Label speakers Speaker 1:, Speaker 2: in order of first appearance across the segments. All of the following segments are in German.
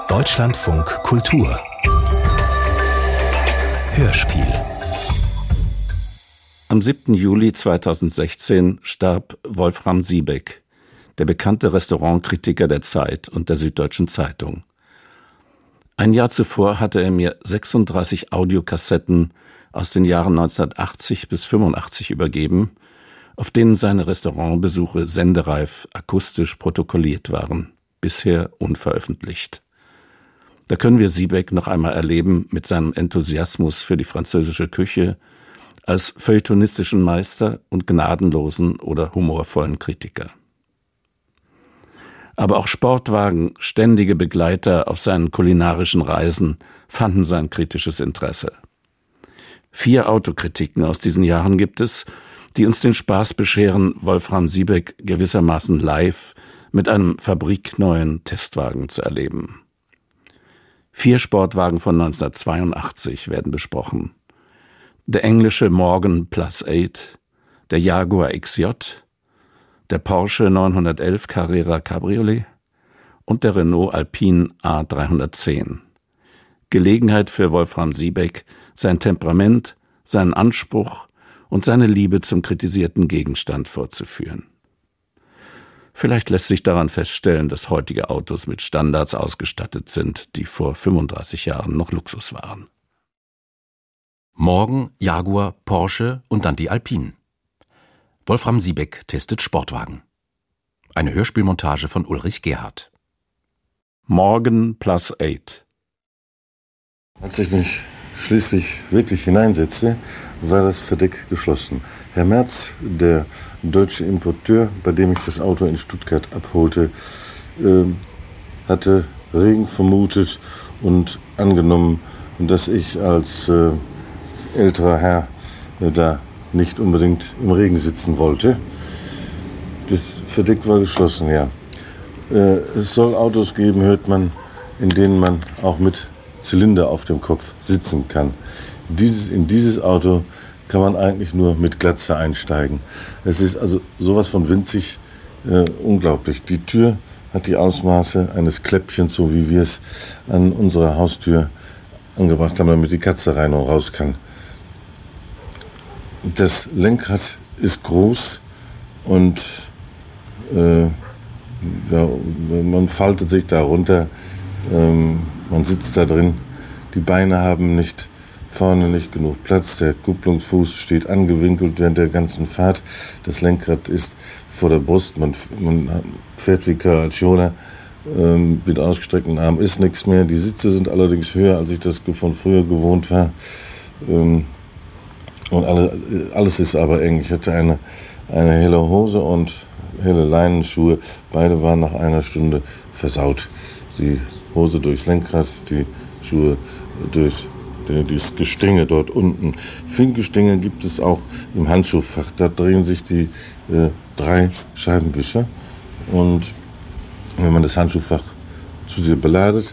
Speaker 1: Deutschlandfunk Kultur Hörspiel.
Speaker 2: Am 7. Juli 2016 starb Wolfram Siebeck, der bekannte Restaurantkritiker der Zeit und der Süddeutschen Zeitung. Ein Jahr zuvor hatte er mir 36 Audiokassetten aus den Jahren 1980 bis 85 übergeben, auf denen seine Restaurantbesuche sendereif akustisch protokolliert waren, bisher unveröffentlicht. Da können wir Siebeck noch einmal erleben mit seinem Enthusiasmus für die französische Küche, als feuilletonistischen Meister und gnadenlosen oder humorvollen Kritiker. Aber auch Sportwagen, ständige Begleiter auf seinen kulinarischen Reisen, fanden sein kritisches Interesse. 4 Autokritiken aus diesen Jahren gibt es, die uns den Spaß bescheren, Wolfram Siebeck gewissermaßen live mit einem fabrikneuen Testwagen zu erleben. 4 Sportwagen von 1982 werden besprochen. Der englische Morgan Plus 8, der Jaguar XJ, der Porsche 911 Carrera Cabriolet und der Renault Alpine A310. Gelegenheit für Wolfram Siebeck, sein Temperament, seinen Anspruch und seine Liebe zum kritisierten Gegenstand vorzuführen. Vielleicht lässt sich daran feststellen, dass heutige Autos mit Standards ausgestattet sind, die vor 35 Jahren noch Luxus waren.
Speaker 3: Morgen Jaguar, Porsche und dann die Alpine. Wolfram Siebeck testet Sportwagen. Eine Hörspielmontage von Ulrich Gerhardt.
Speaker 2: Morgan Plus 8.
Speaker 4: Als ich mich schließlich wirklich hineinsetzte, war das Verdeck geschlossen. Herr Merz, der deutsche Importeur, bei dem ich das Auto in Stuttgart abholte, hatte Regen vermutet und angenommen, dass ich als älterer Herr da nicht unbedingt im Regen sitzen wollte. Das Verdeck war geschlossen, ja. Es soll Autos geben, hört man, in denen man auch mit Zylinder auf dem Kopf sitzen kann. In dieses Auto kann man eigentlich nur mit Glatze einsteigen. Es ist also sowas von winzig, unglaublich. Die Tür hat die Ausmaße eines Kläppchens, so wie wir es an unserer Haustür angebracht haben, damit die Katze rein und raus kann. Das Lenkrad ist groß und man faltet sich da runter, man sitzt da drin. Die Beine haben vorne nicht genug Platz, der Kupplungsfuß steht angewinkelt während der ganzen Fahrt. Das Lenkrad ist vor der Brust, man fährt wie Caracciola, mit ausgestreckten Armen ist nichts mehr. Die Sitze sind allerdings höher, als ich das von früher gewohnt war. Und alles ist aber eng. Ich hatte eine helle Hose und helle Leinenschuhe. Beide waren nach einer Stunde versaut. Die Hose durchs Lenkrad, die Schuhe durch das Gestänge dort unten. Finkgestänge gibt es auch im Handschuhfach. Da drehen sich die 3 Scheibenwischer. Und wenn man das Handschuhfach zu sehr beladet,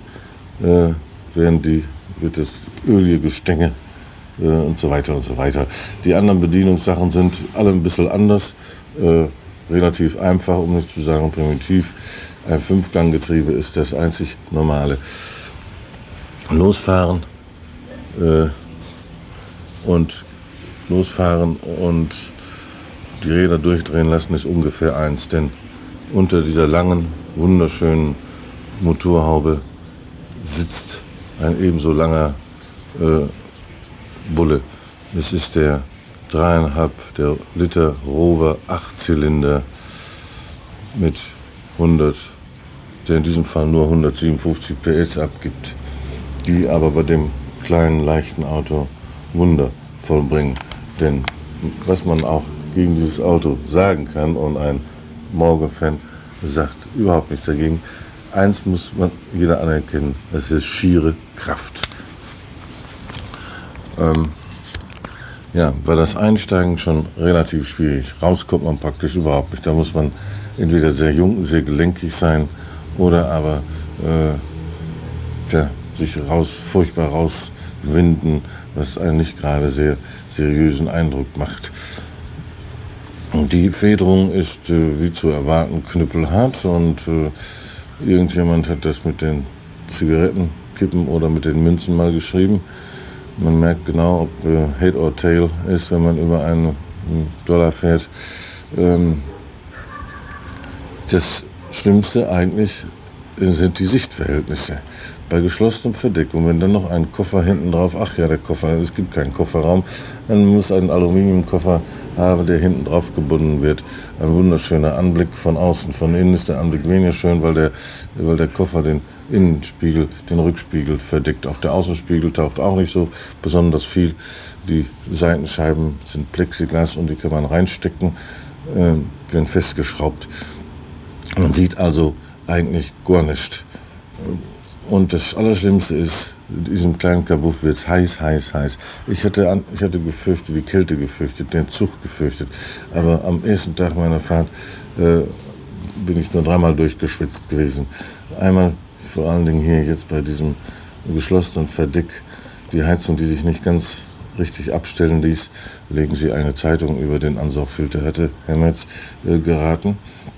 Speaker 4: wird das ölige Gestänge und so weiter und so weiter. Die anderen Bedienungssachen sind alle ein bisschen anders. Relativ einfach, um nicht zu sagen primitiv. Ein 5-Gang-Getriebe ist das einzig normale. Losfahren und die Räder durchdrehen lassen ist ungefähr 1, denn unter dieser langen, wunderschönen Motorhaube sitzt ein ebenso langer Bulle. Es ist der 3,5 Liter Rover 8-Zylinder mit 100, der in diesem Fall nur 157 PS abgibt, die aber bei dem kleinen, leichten Auto Wunder vollbringen. Denn was man auch gegen dieses Auto sagen kann, und ein Morgan-Fan sagt überhaupt nichts dagegen, eins muss jeder anerkennen, das ist schiere Kraft. War das Einsteigen schon relativ schwierig. Raus kommt man praktisch überhaupt nicht. Da muss man entweder sehr jung, sehr gelenkig sein oder aber sich furchtbar rauswinden, was einen nicht gerade sehr seriösen Eindruck macht. Die Federung ist, wie zu erwarten, knüppelhart und irgendjemand hat das mit den Zigarettenkippen oder mit den Münzen mal geschrieben. Man merkt genau, ob Head or Tail ist, wenn man über einen Dollar fährt. Das Schlimmste eigentlich sind die Sichtverhältnisse. Bei geschlossenem Verdeck und wenn dann noch ein Koffer hinten drauf, ach ja, der Koffer, es gibt keinen Kofferraum, dann muss ein Aluminiumkoffer haben, der hinten drauf gebunden wird. Ein wunderschöner Anblick von außen. Von innen ist der Anblick weniger schön, weil der Koffer den Innenspiegel, den Rückspiegel verdeckt. Auch der Außenspiegel taucht auch nicht so besonders viel. Die Seitenscheiben sind Plexiglas und die kann man reinstecken, werden festgeschraubt. Man sieht also eigentlich gar nichts. Und das Allerschlimmste ist, in diesem kleinen Kabuff wird es heiß. Ich hatte gefürchtet, die Kälte gefürchtet, den Zug gefürchtet. Aber am ersten Tag meiner Fahrt bin ich nur 3-mal durchgeschwitzt gewesen. Einmal vor allen Dingen hier jetzt bei diesem geschlossenen Verdeck, die Heizung, die sich nicht ganz richtig abstellen ließ, legen Sie eine Zeitung über den Ansaugfilter, hatte Herr Metz geraten.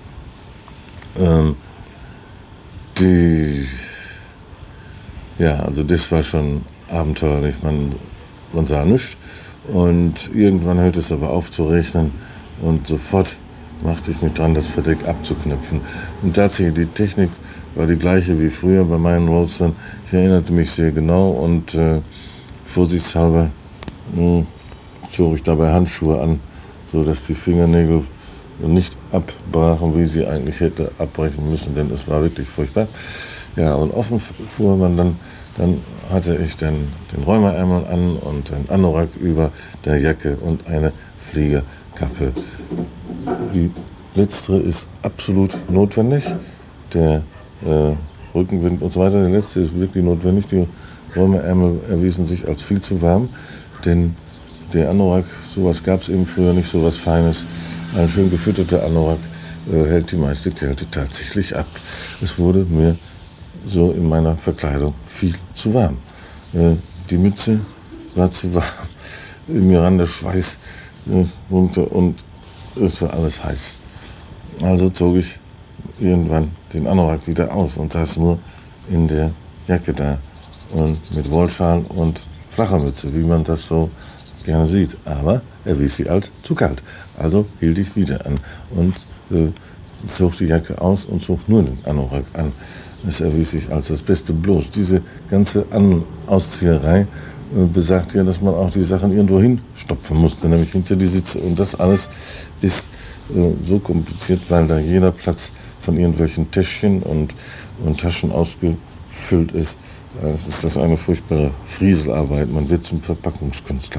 Speaker 4: Also das war schon abenteuerlich, man sah nichts. Und irgendwann hörte es aber auf zu regnen und sofort machte ich mich dran, das Verdeck abzuknöpfen. Und tatsächlich, die Technik war die gleiche wie früher bei meinen Roadstern. Ich erinnerte mich sehr genau und vorsichtshalber zog ich dabei Handschuhe an, sodass die Fingernägel nicht abbrachen, wie sie eigentlich hätte abbrechen müssen, denn es war wirklich furchtbar. Ja, und offen fuhr man dann hatte ich den Räumerärmel an und den Anorak über der Jacke und eine Fliegerkappe. Die letztere ist absolut notwendig, der Rückenwind und so weiter, der letzte ist wirklich notwendig. Die Räumerärmel erwiesen sich als viel zu warm, denn der Anorak, sowas gab es eben früher nicht, sowas Feines. Ein schön gefütterter Anorak hält die meiste Kälte tatsächlich ab. Es wurde mir so in meiner Verkleidung viel zu warm. Die Mütze war zu warm, mir rann der Schweiß runter und es war alles heiß. Also zog ich irgendwann den Anorak wieder aus und saß nur in der Jacke da und mit Wollschal und flacher Mütze, wie man das so gerne sieht. Aber erwies sie als zu kalt. Also hielt ich wieder an und zog die Jacke aus und zog nur den Anorak an. Es erwies sich als das Beste. Bloß diese ganze Auszieherei besagt ja, dass man auch die Sachen irgendwo hinstopfen musste, nämlich hinter die Sitze. Und das alles ist so kompliziert, weil da jeder Platz von irgendwelchen Täschchen und Taschen ausgefüllt ist. Es ist das eine furchtbare Frieselarbeit. Man wird zum Verpackungskünstler.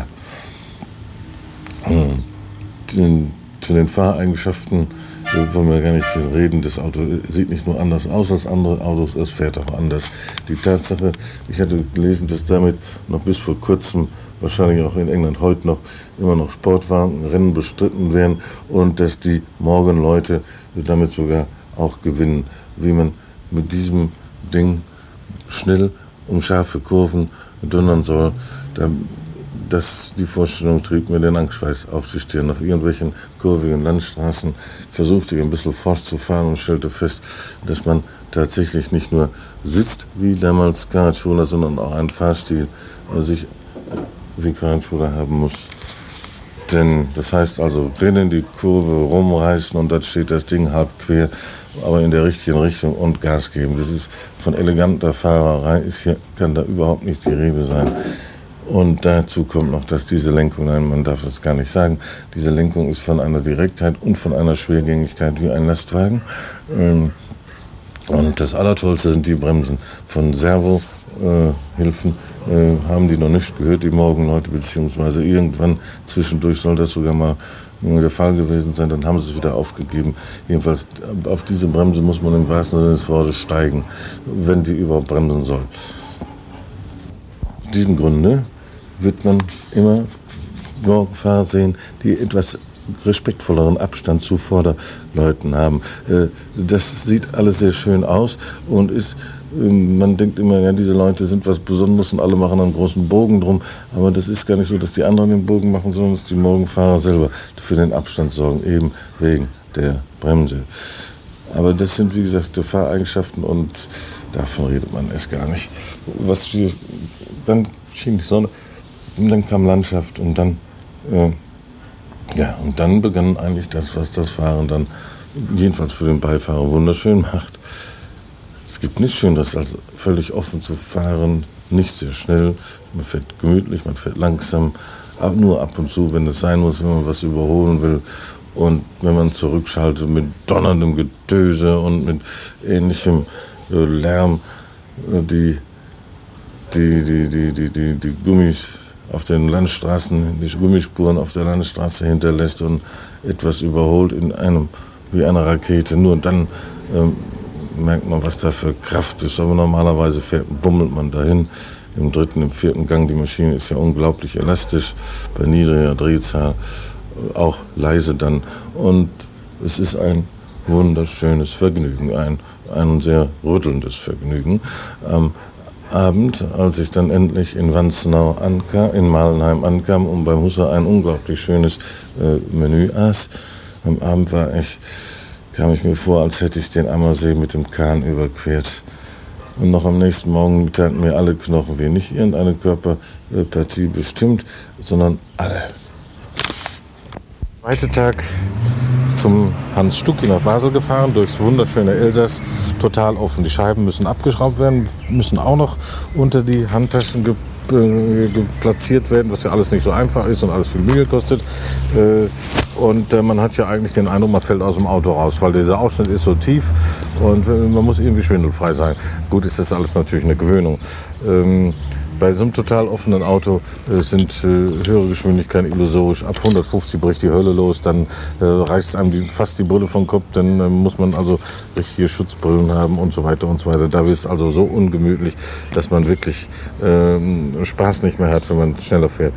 Speaker 4: Zu den Fahreigenschaften wollen wir gar nicht viel reden. Das Auto sieht nicht nur anders aus als andere Autos, es fährt auch anders. Die Tatsache, ich hatte gelesen, dass damit noch bis vor kurzem, wahrscheinlich auch in England heute noch, immer noch Sportwagenrennen bestritten werden und dass die Morgenleute damit sogar auch gewinnen. Wie man mit diesem Ding schnell um scharfe Kurven donnern soll, die Vorstellung trieb mir den Angstschweiß auf die Stirn. Auf irgendwelchen kurvigen Landstraßen versuchte ich ein bisschen forsch zu fahren und stellte fest, dass man tatsächlich nicht nur sitzt, wie damals Fahrradschule, sondern auch einen Fahrstil sich wie Fahrradschule haben muss. Denn das heißt also, drinnen die Kurve rumreißen und dann steht das Ding halb quer, aber in der richtigen Richtung und Gas geben. Das ist von eleganter Fahrerei, kann da überhaupt nicht die Rede sein. Und dazu kommt noch, dass diese Lenkung, nein, man darf das gar nicht sagen, diese Lenkung ist von einer Direktheit und von einer Schwergängigkeit wie ein Lastwagen. Und das Allertollste sind die Bremsen. Von Servo-Hilfen haben die noch nicht gehört, die Morgenleute, beziehungsweise irgendwann zwischendurch soll das sogar mal der Fall gewesen sein, dann haben sie es wieder aufgegeben. Jedenfalls auf diese Bremse muss man im wahrsten Sinne des Wortes steigen, wenn die überhaupt bremsen soll. Aus diesem Grunde wird man immer Morgenfahrer sehen, die etwas respektvolleren Abstand zu Vorderleuten haben. Das sieht alles sehr schön aus und man denkt immer, ja, diese Leute sind was Besonderes und alle machen einen großen Bogen drum, aber das ist gar nicht so, dass die anderen den Bogen machen, sondern dass die Morgenfahrer selber für den Abstand sorgen, eben wegen der Bremse. Aber das sind, wie gesagt, die Fahreigenschaften und davon redet man erst gar nicht. Dann schien die Sonne, und dann kam Landschaft und dann, und dann begann eigentlich das, was das Fahren dann jedenfalls für den Beifahrer wunderschön macht. Es gibt nichts Schöneres, als völlig offen zu fahren, nicht sehr schnell, man fährt gemütlich, man fährt langsam, nur ab und zu, wenn es sein muss, wenn man was überholen will. Und wenn man zurückschaltet mit donnerndem Getöse und mit ähnlichem Lärm, die Gummis auf den Landstraßen, die Gummispuren auf der Landstraße hinterlässt und etwas überholt wie eine Rakete. Nur dann merkt man, was da für Kraft ist. Aber normalerweise bummelt man dahin. Im 3., im 4. Gang, die Maschine ist ja unglaublich elastisch, bei niedriger Drehzahl, auch leise dann. Und es ist ein wunderschönes Vergnügen, ein sehr rüttelndes Vergnügen. Am Abend, als ich dann endlich in Wanzenau in Malenheim ankam und beim Husse ein unglaublich schönes Menü aß, am Abend kam ich mir vor, als hätte ich den Ammersee mit dem Kahn überquert. Und noch am nächsten Morgen taten mir alle Knochen weh. Nicht irgendeine Körperpartie bestimmt, sondern alle. Zweiter Tag zum Hans Stucki nach Basel gefahren, durchs wunderschöne Elsass, total offen. Die Scheiben müssen abgeschraubt werden, müssen auch noch unter die Handtaschen platziert werden, was ja alles nicht so einfach ist und alles viel Mühe kostet. Und man hat ja eigentlich den Eindruck, man fällt aus dem Auto raus, weil dieser Ausschnitt ist so tief und man muss irgendwie schwindelfrei sein. Gut, ist das alles natürlich eine Gewöhnung. Bei so einem total offenen Auto sind höhere Geschwindigkeiten illusorisch. Ab 150 bricht die Hölle los, dann reißt einem fast die Brille vom Kopf, dann muss man also richtige Schutzbrillen haben und so weiter und so weiter. Da wird es also so ungemütlich, dass man wirklich Spaß nicht mehr hat, wenn man schneller fährt.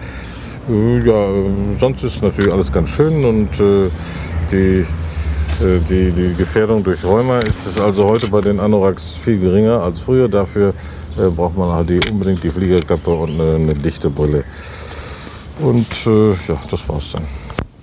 Speaker 4: Sonst ist natürlich alles ganz schön und die Gefährdung durch Rheuma ist also heute bei den Anoraks viel geringer als früher. Dafür braucht man halt unbedingt die Fliegerkappe und eine dichte Brille. Und das war's dann.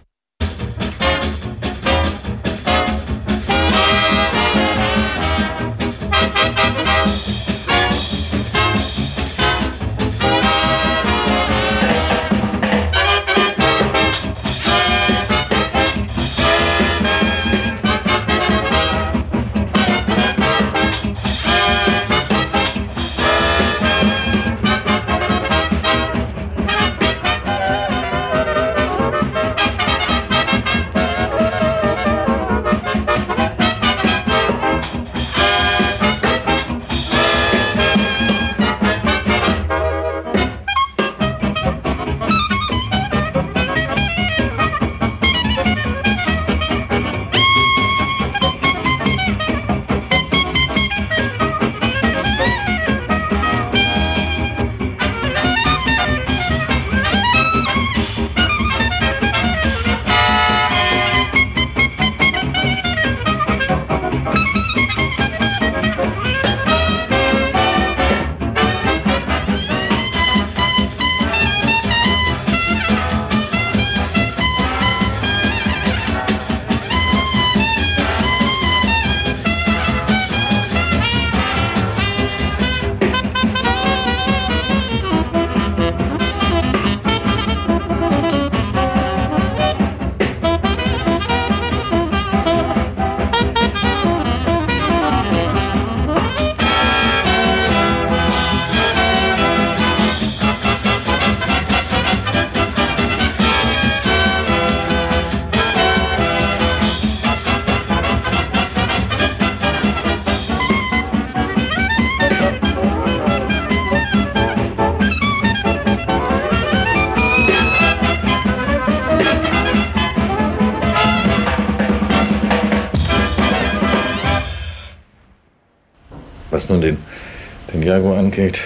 Speaker 4: Was nun den Jaguar angeht,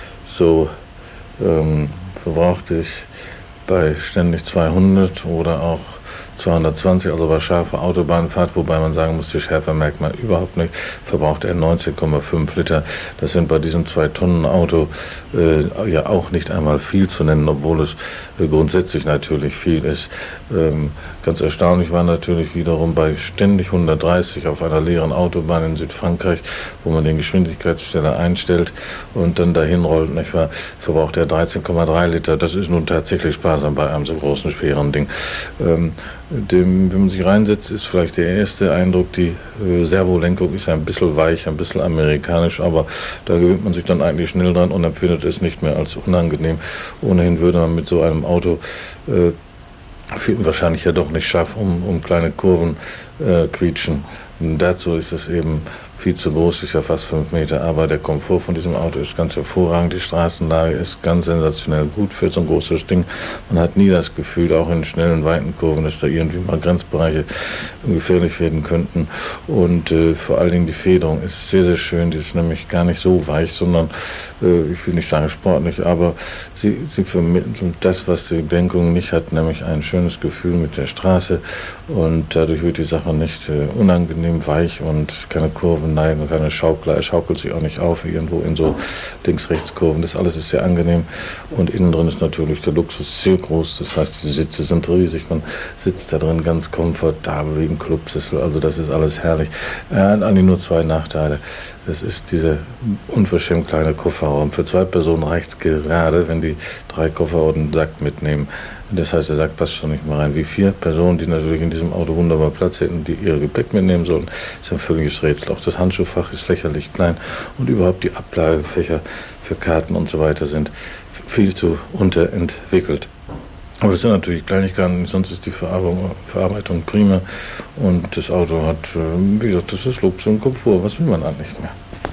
Speaker 4: so verbrauchte ich bei ständig 200 oder auch
Speaker 5: 220, also bei scharfer Autobahnfahrt, wobei man sagen muss, die Schärfe merkt man überhaupt nicht, verbraucht er 19,5 Liter. Das sind bei diesem 2-Tonnen-Auto ja auch nicht einmal viel zu nennen, obwohl es grundsätzlich natürlich viel ist. Ganz erstaunlich war natürlich wiederum bei ständig 130 auf einer leeren Autobahn in Südfrankreich, wo man den Geschwindigkeitssteller einstellt und dann dahin rollt, nicht wahr, verbraucht er 13,3 Liter. Das ist nun tatsächlich sparsam bei einem so großen, schweren Ding. Wenn man sich reinsetzt, ist vielleicht der erste Eindruck, die Servolenkung ist ein bisschen weich, ein bisschen amerikanisch, aber da gewöhnt man sich dann eigentlich schnell dran und empfindet es nicht mehr als unangenehm. Ohnehin würde man mit so einem Auto wahrscheinlich ja doch nicht scharf um kleine Kurven quietschen. Und dazu ist es eben viel zu groß, ist ja fast 5 Meter, aber der Komfort von diesem Auto ist ganz hervorragend, die Straßenlage ist ganz sensationell gut für so ein großes Ding. Man hat nie das Gefühl, auch in schnellen, weiten Kurven, dass da irgendwie mal Grenzbereiche gefährlich werden könnten. Und vor allen Dingen die Federung ist sehr, sehr schön, die ist nämlich gar nicht so weich, sondern, ich will nicht sagen sportlich, aber sie vermittelt das, was die Lenkung nicht hat, nämlich ein schönes Gefühl mit der Straße und dadurch wird die Sache nicht unangenehm weich und keine Kurven neigen, keine Schaukler, er schaukelt sich auch nicht auf irgendwo in so Links-Rechts-Kurven. Das alles ist sehr angenehm und innen drin ist natürlich der Luxus sehr groß. Das heißt, die Sitze sind riesig, man sitzt da drin ganz komfortabel wie im Clubsessel, also das ist alles herrlich. Er hat eigentlich nur 2 Nachteile. Es ist dieser unverschämt kleine Kofferraum. Für 2 Personen reicht es gerade, wenn die 3 Koffer und einen Sack mitnehmen. Das heißt, der Sack passt schon nicht mehr rein. Wie 4 Personen, die natürlich in diesem Auto wunderbar Platz hätten, die ihr Gepäck mitnehmen sollen, ist ein völliges Rätsel. Auch das Handschuhfach ist lächerlich klein und überhaupt die Ablagefächer für Karten und so weiter sind viel zu unterentwickelt. Aber das sind natürlich Kleinigkeiten, sonst ist die Verarbeitung prima und das Auto hat, wie gesagt, das ist Luxus und Komfort. Was will man eigentlich mehr?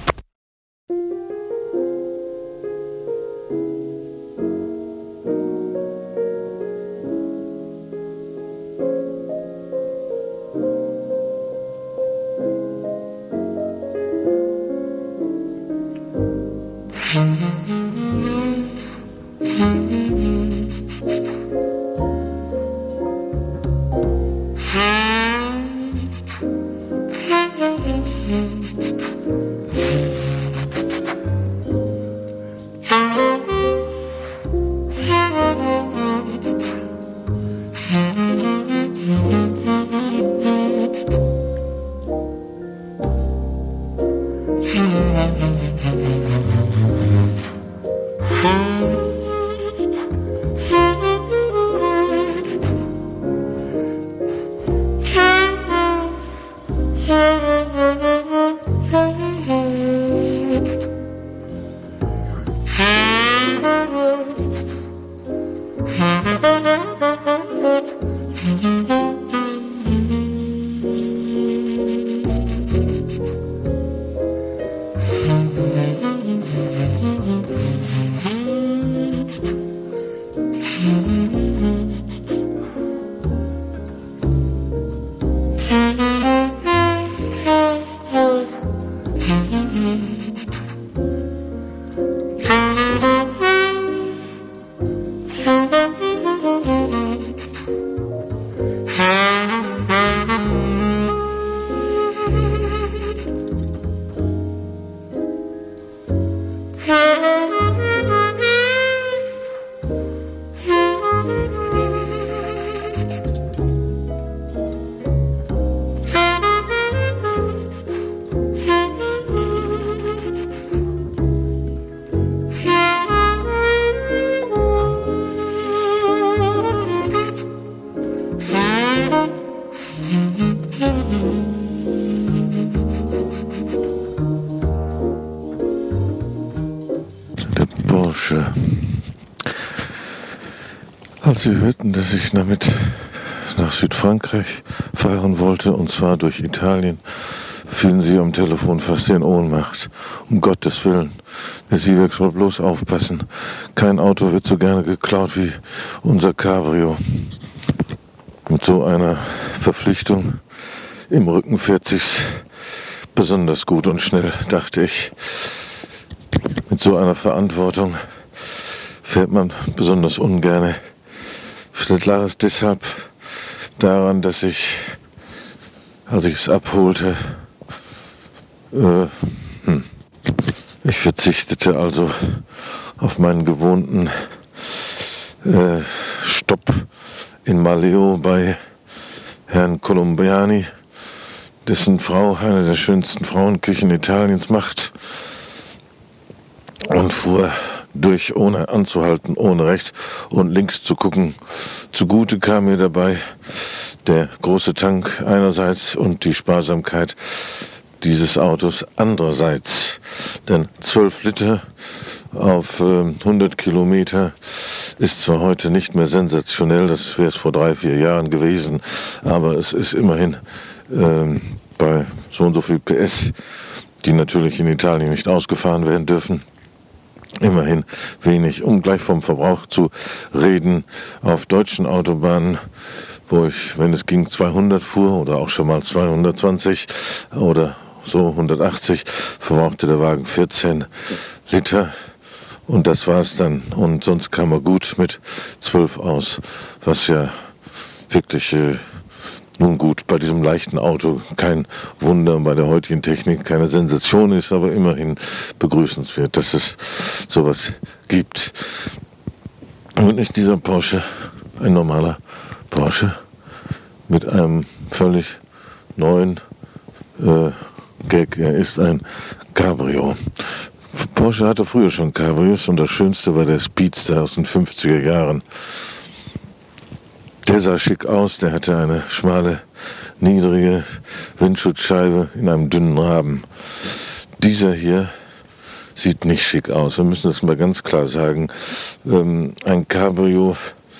Speaker 5: Als sie hörten, dass ich damit nach Südfrankreich fahren wollte, und zwar durch Italien, fielen sie am Telefon fast in Ohnmacht. Um Gottes Willen, der Siebeck soll bloß aufpassen. Kein Auto wird so gerne geklaut wie unser Cabrio. Mit so einer Verpflichtung im Rücken fährt sich's besonders gut und schnell, dachte ich. Mit so einer Verantwortung fährt man besonders ungerne. Vielleicht lag es deshalb,
Speaker 4: daran, dass ich, als ich es abholte, ich verzichtete also auf meinen gewohnten Stopp in Maleo bei Herrn Colombiani, dessen Frau eine der schönsten Frauenküchen Italiens macht, und fuhr durch, ohne anzuhalten, ohne rechts und links zu gucken. Zugute kam mir dabei der große Tank einerseits und die Sparsamkeit dieses Autos andererseits. Denn 12 Liter auf 100 Kilometer ist zwar heute nicht mehr sensationell, das wäre es vor 3-4 Jahren gewesen, aber es ist immerhin bei so und so viel PS, die natürlich in Italien nicht ausgefahren werden dürfen, immerhin wenig. Um gleich vom Verbrauch zu reden, auf deutschen Autobahnen, wo ich, wenn es ging, 200 fuhr oder auch schon mal 220 oder so 180, verbrauchte der Wagen 14 Liter und das war's dann. Und sonst kam er gut mit 12 aus, was ja wirklich nun gut, bei diesem leichten Auto kein Wunder, bei der heutigen Technik keine Sensation ist, aber immerhin begrüßenswert, dass es sowas gibt. Nun ist dieser Porsche ein normaler Porsche mit einem völlig neuen Gag. Er ist ein Cabrio. Porsche hatte früher schon Cabrios und das Schönste war der Speedster aus den 50er Jahren. Der sah schick aus, der hatte eine schmale, niedrige Windschutzscheibe in einem dünnen Rahmen. Dieser hier sieht nicht schick aus. Wir müssen das mal ganz klar sagen. Ein Cabrio,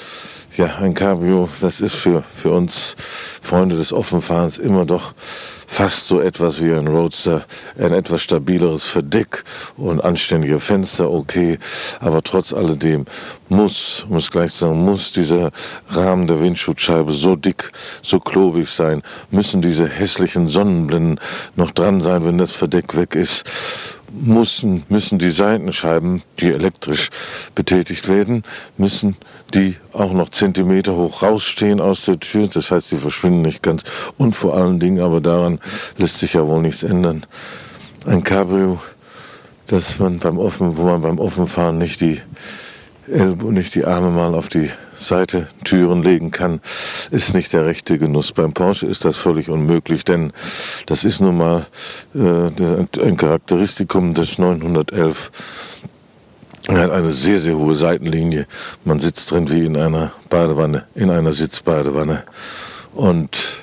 Speaker 4: das ist für uns Freunde des Offenfahrens immer doch fast so etwas wie ein Roadster, ein etwas stabileres Verdeck und anständige Fenster, okay, aber trotz alledem muss dieser Rahmen der Windschutzscheibe so dick, so klobig sein, müssen diese hässlichen Sonnenblenden noch dran sein, wenn das Verdeck weg ist, müssen die Seitenscheiben, die elektrisch betätigt werden, müssen die auch noch Zentimeter hoch rausstehen aus der Tür, das heißt, sie verschwinden nicht ganz, und vor allen Dingen, aber daran lässt sich ja wohl nichts ändern, ein Cabrio, wo man beim Offenfahren nicht die Arme mal auf die Seitentüren legen kann, ist nicht der rechte Genuss. Beim Porsche ist das völlig unmöglich, denn das ist nun mal ein Charakteristikum des 911. Er hat eine sehr, sehr hohe Seitenlinie. Man sitzt drin wie in einer Badewanne, in einer Sitzbadewanne. Und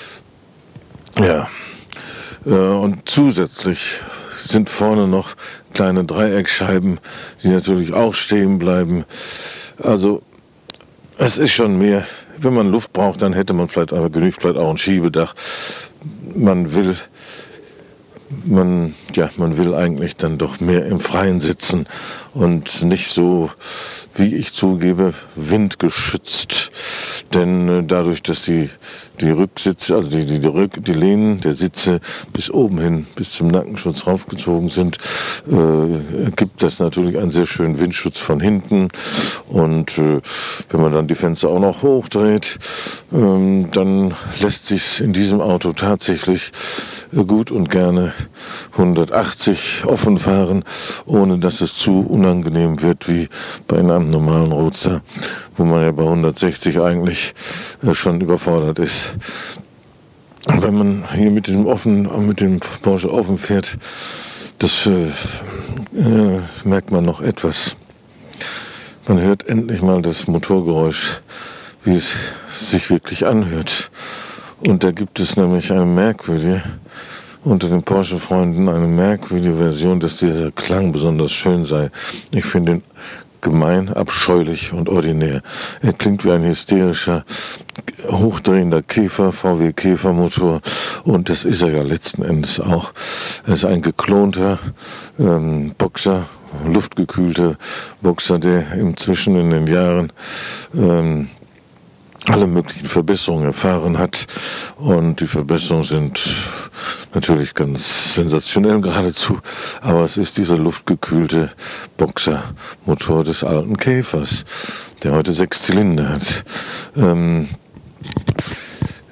Speaker 4: und zusätzlich sind vorne noch kleine Dreieckscheiben, die natürlich auch stehen bleiben. Also es ist schon mehr. Wenn man Luft braucht, dann hätte man genügt vielleicht auch ein Schiebedach. Man will eigentlich dann doch mehr im Freien sitzen und nicht so, wie ich zugebe, windgeschützt. Denn dadurch, dass die Rücksitze, also die Lehnen der Sitze bis oben hin, bis zum Nackenschutz raufgezogen sind, gibt das natürlich einen sehr schönen Windschutz von hinten. Und wenn man dann die Fenster auch noch hochdreht, dann lässt sich in diesem Auto tatsächlich gut und gerne 180 offen fahren, ohne dass es zu unangenehm wird wie bei einem normalen Roadster, wo man ja bei 160 eigentlich schon überfordert ist. Wenn man hier mit dem Porsche offen fährt, das merkt man noch etwas. Man hört endlich mal das Motorgeräusch, wie es sich wirklich anhört. Und da gibt es nämlich unter den Porsche-Freunden eine merkwürdige Version, dass dieser Klang besonders schön sei. Ich finde ihn gemein, abscheulich und ordinär. Er klingt wie ein hysterischer, hochdrehender VW Käfermotor, und das ist er ja letzten Endes auch. Er ist ein geklonter Boxer, luftgekühlter Boxer, der inzwischen in den Jahren alle möglichen Verbesserungen erfahren hat, und die Verbesserungen sind natürlich ganz sensationell geradezu, aber es ist dieser luftgekühlte Boxermotor des alten Käfers, der heute 6 Zylinder hat.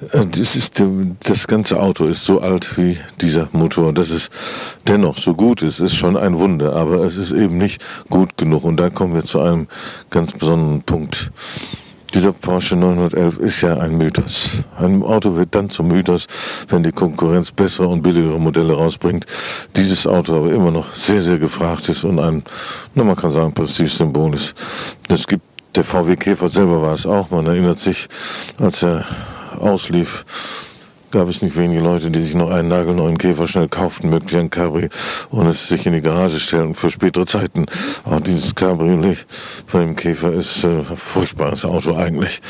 Speaker 4: Das ganze Auto ist so alt wie dieser Motor. Dass es dennoch so gut ist schon ein Wunder. Aber es ist eben nicht gut genug. Und da kommen wir zu einem ganz besonderen Punkt. Dieser Porsche 911 ist ja ein Mythos. Ein Auto wird dann zum Mythos, wenn die Konkurrenz bessere und billigere Modelle rausbringt. Dieses Auto aber immer noch sehr, sehr gefragt ist und man kann sagen, Prestigesymbol ist. Der VW Käfer selber war es auch. Man erinnert sich, als er auslief, gab es nicht wenige Leute, die sich noch einen nagelneuen Käfer schnell kauften, möglichst ein Cabrio, und es sich in die Garage stellten für spätere Zeiten. Auch dieses Cabriolet von dem Käfer ist ein furchtbares Auto eigentlich.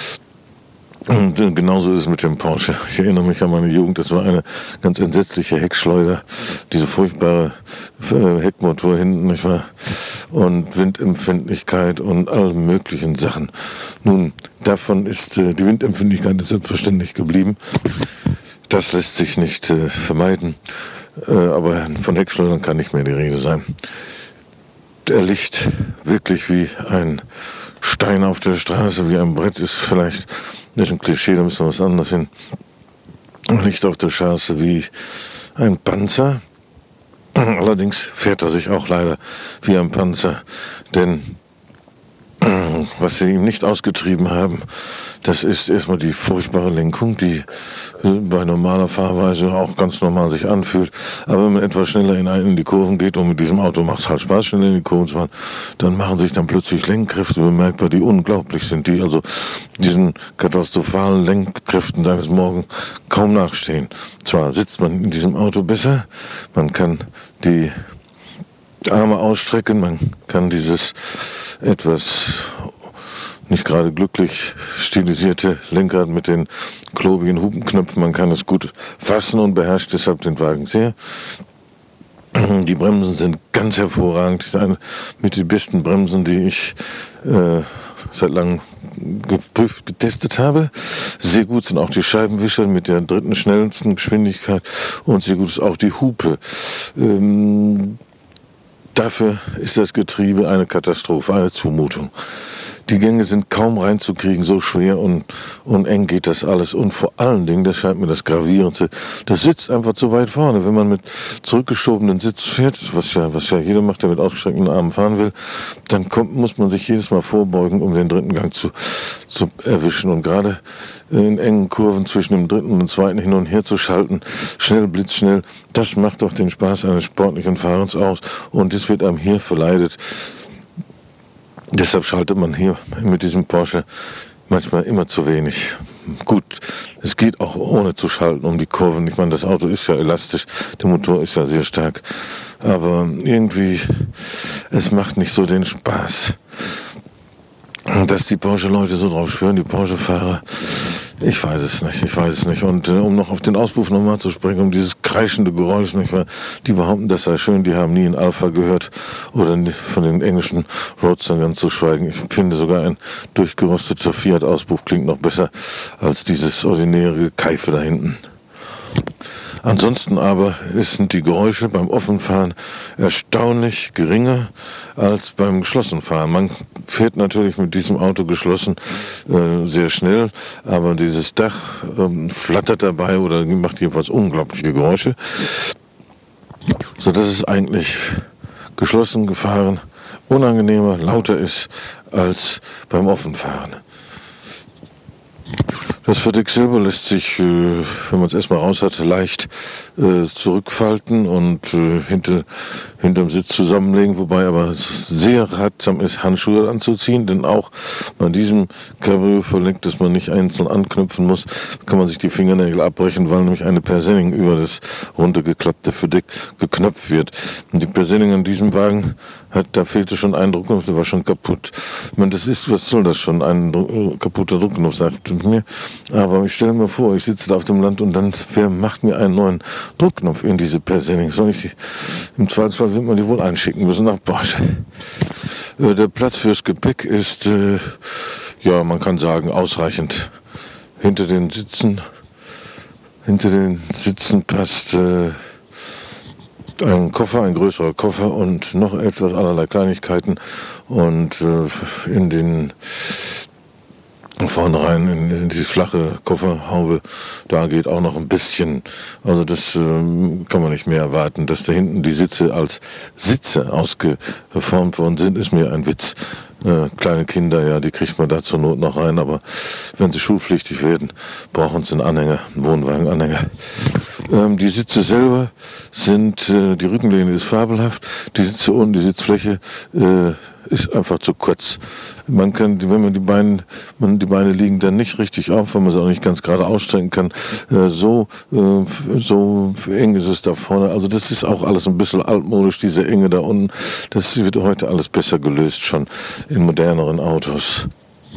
Speaker 4: Und genauso ist es mit dem Porsche. Ich erinnere mich an meine Jugend, das war eine ganz entsetzliche Heckschleuder, diese furchtbare Heckmotor hinten, nicht wahr? Und Windempfindlichkeit und alle möglichen Sachen. Nun, davon ist die Windempfindlichkeit ist selbstverständlich geblieben. Das lässt sich nicht vermeiden, aber von Heckschleudern kann nicht mehr die Rede sein. Er liegt wirklich wie ein Stein auf der Straße, wie ein Brett, ist vielleicht nicht ein Klischee, da müssen wir was anderes hin. Er liegt auf der Straße wie ein Panzer. Allerdings fährt er sich auch leider wie ein Panzer, denn was sie ihm nicht ausgetrieben haben, das ist erstmal die furchtbare Lenkung, die bei normaler Fahrweise auch ganz normal sich anfühlt. Aber wenn man etwas schneller in die Kurven geht, und mit diesem Auto macht es halt Spaß, schneller in die Kurven zu fahren, dann machen sich dann plötzlich Lenkkräfte bemerkbar, die unglaublich sind, die also diesen katastrophalen Lenkkräften deines Morgens kaum nachstehen. Zwar sitzt man in diesem Auto besser, man kann die Arme ausstrecken, man kann dieses etwas nicht gerade glücklich stilisierte Lenkrad mit den klobigen Hupenknöpfen, man kann es gut fassen und beherrscht deshalb den Wagen sehr. Die Bremsen sind ganz hervorragend, mit den besten Bremsen, die ich seit langem getestet habe. Sehr gut sind auch die Scheibenwischer mit der dritten schnellsten Geschwindigkeit, und sehr gut ist auch die Hupe. Dafür ist das Getriebe eine Katastrophe, eine Zumutung. Die Gänge sind kaum reinzukriegen, so schwer und eng geht das alles. Und vor allen Dingen, das scheint mir das Gravierendste, das sitzt einfach zu weit vorne. Wenn man mit zurückgeschobenen Sitz fährt, was ja jeder macht, der mit ausgestreckten Armen fahren will, dann muss man sich jedes Mal vorbeugen, um den dritten Gang zu erwischen. Und gerade in engen Kurven zwischen dem dritten und dem zweiten hin und her zu schalten, schnell, blitzschnell, das macht doch den Spaß eines sportlichen Fahrens aus. Und das wird einem hier verleidet. Deshalb schaltet man hier mit diesem Porsche manchmal immer zu wenig. Gut, es geht auch ohne zu schalten um die Kurven. Ich meine, das Auto ist ja elastisch, der Motor ist ja sehr stark. Aber irgendwie, es macht nicht so den Spaß. Dass die Porsche-Leute so drauf schwören, die Porsche-Fahrer, ich weiß es nicht. Und um noch auf den Auspuff nochmal zu sprechen, um dieses kreischende Geräusch, nicht wahr? Die behaupten, das sei schön, die haben nie einen Alpha gehört oder von den englischen Roadstern ganz zu schweigen. Ich finde sogar ein durchgerösteter Fiat-Auspuff klingt noch besser als dieses ordinäre Gekeife da hinten. Ansonsten aber sind die Geräusche beim Offenfahren erstaunlich geringer als beim Geschlossenfahren. Man fährt natürlich mit diesem Auto geschlossen sehr schnell, aber dieses Dach flattert dabei oder macht jedenfalls unglaubliche Geräusche, sodass es eigentlich geschlossen gefahren unangenehmer, lauter ist als beim Offenfahren. Das Verdeck selber lässt sich, wenn man es erstmal raus hat, leicht zurückfalten und hinterm Sitz zusammenlegen, wobei aber es sehr ratsam ist, Handschuhe anzuziehen, denn auch bei diesem Cabrio-Verdeck, das man nicht einzeln anknüpfen muss, kann man sich die Fingernägel abbrechen, weil nämlich eine Persenning über das runtergeklappte Verdeck geknöpft wird. Und die Persenning an diesem Wagen da fehlte schon ein Druckknopf, der war schon kaputt. Ich meine, was soll das schon, ein kaputter Druckknopf, sagt mir. Aber ich stelle mir vor, ich sitze da auf dem Land und dann, wer macht mir einen neuen Druckknopf in diese Persenning? Im Zweifelsfall wird man die wohl einschicken müssen nach Porsche. Der Platz fürs Gepäck ist, man kann sagen, ausreichend. Hinter den Sitzen passt ein größerer Koffer und noch etwas allerlei Kleinigkeiten. Und in den
Speaker 5: Vorne rein in die flache Kofferhaube, da geht auch noch ein bisschen. Also das kann man nicht mehr erwarten. Dass da hinten die Sitze als Sitze ausgeformt worden sind, ist mir ein Witz. Kleine Kinder, ja, die kriegt man da zur Not noch rein, aber wenn sie schulpflichtig werden, brauchen sie einen Anhänger, einen Wohnwagenanhänger. Die Sitze selber sind, die Rückenlehne ist fabelhaft, die Sitze unten, die Sitzfläche ist einfach zu kurz. Man kann, wenn man die Beine liegen dann nicht richtig auf, wenn man sie auch nicht ganz gerade ausstrecken kann. So eng ist es da vorne. Also das ist auch alles ein bisschen altmodisch, diese Enge da unten. Das wird heute alles besser gelöst, schon in moderneren Autos.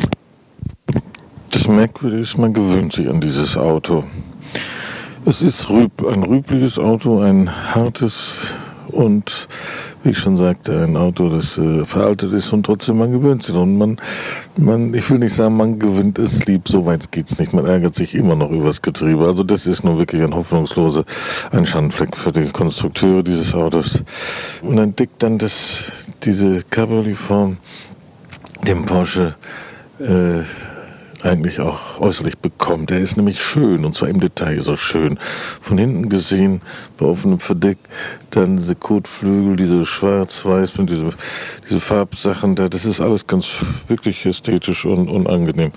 Speaker 5: Das Merkwürdige ist, man gewöhnt sich an dieses Auto. Es ist ein rübliches Auto, ein hartes und, wie ich schon sagte, ein Auto, das veraltet ist und trotzdem man gewöhnt sich. Und ich will nicht sagen, man gewinnt es lieb, so weit geht's nicht. Man ärgert sich immer noch über das Getriebe. Also das ist nun wirklich ein Schandfleck für die Konstrukteure dieses Autos. Und entdeckt dann diese Cabriolet-Form dem Porsche eigentlich auch äußerlich bekommt. Er ist nämlich schön, und zwar im Detail so schön. Von hinten gesehen, bei offenem Verdeck, dann diese Kotflügel, diese schwarz-weiß und diese Farbsachen, das ist alles ganz wirklich ästhetisch und angenehm.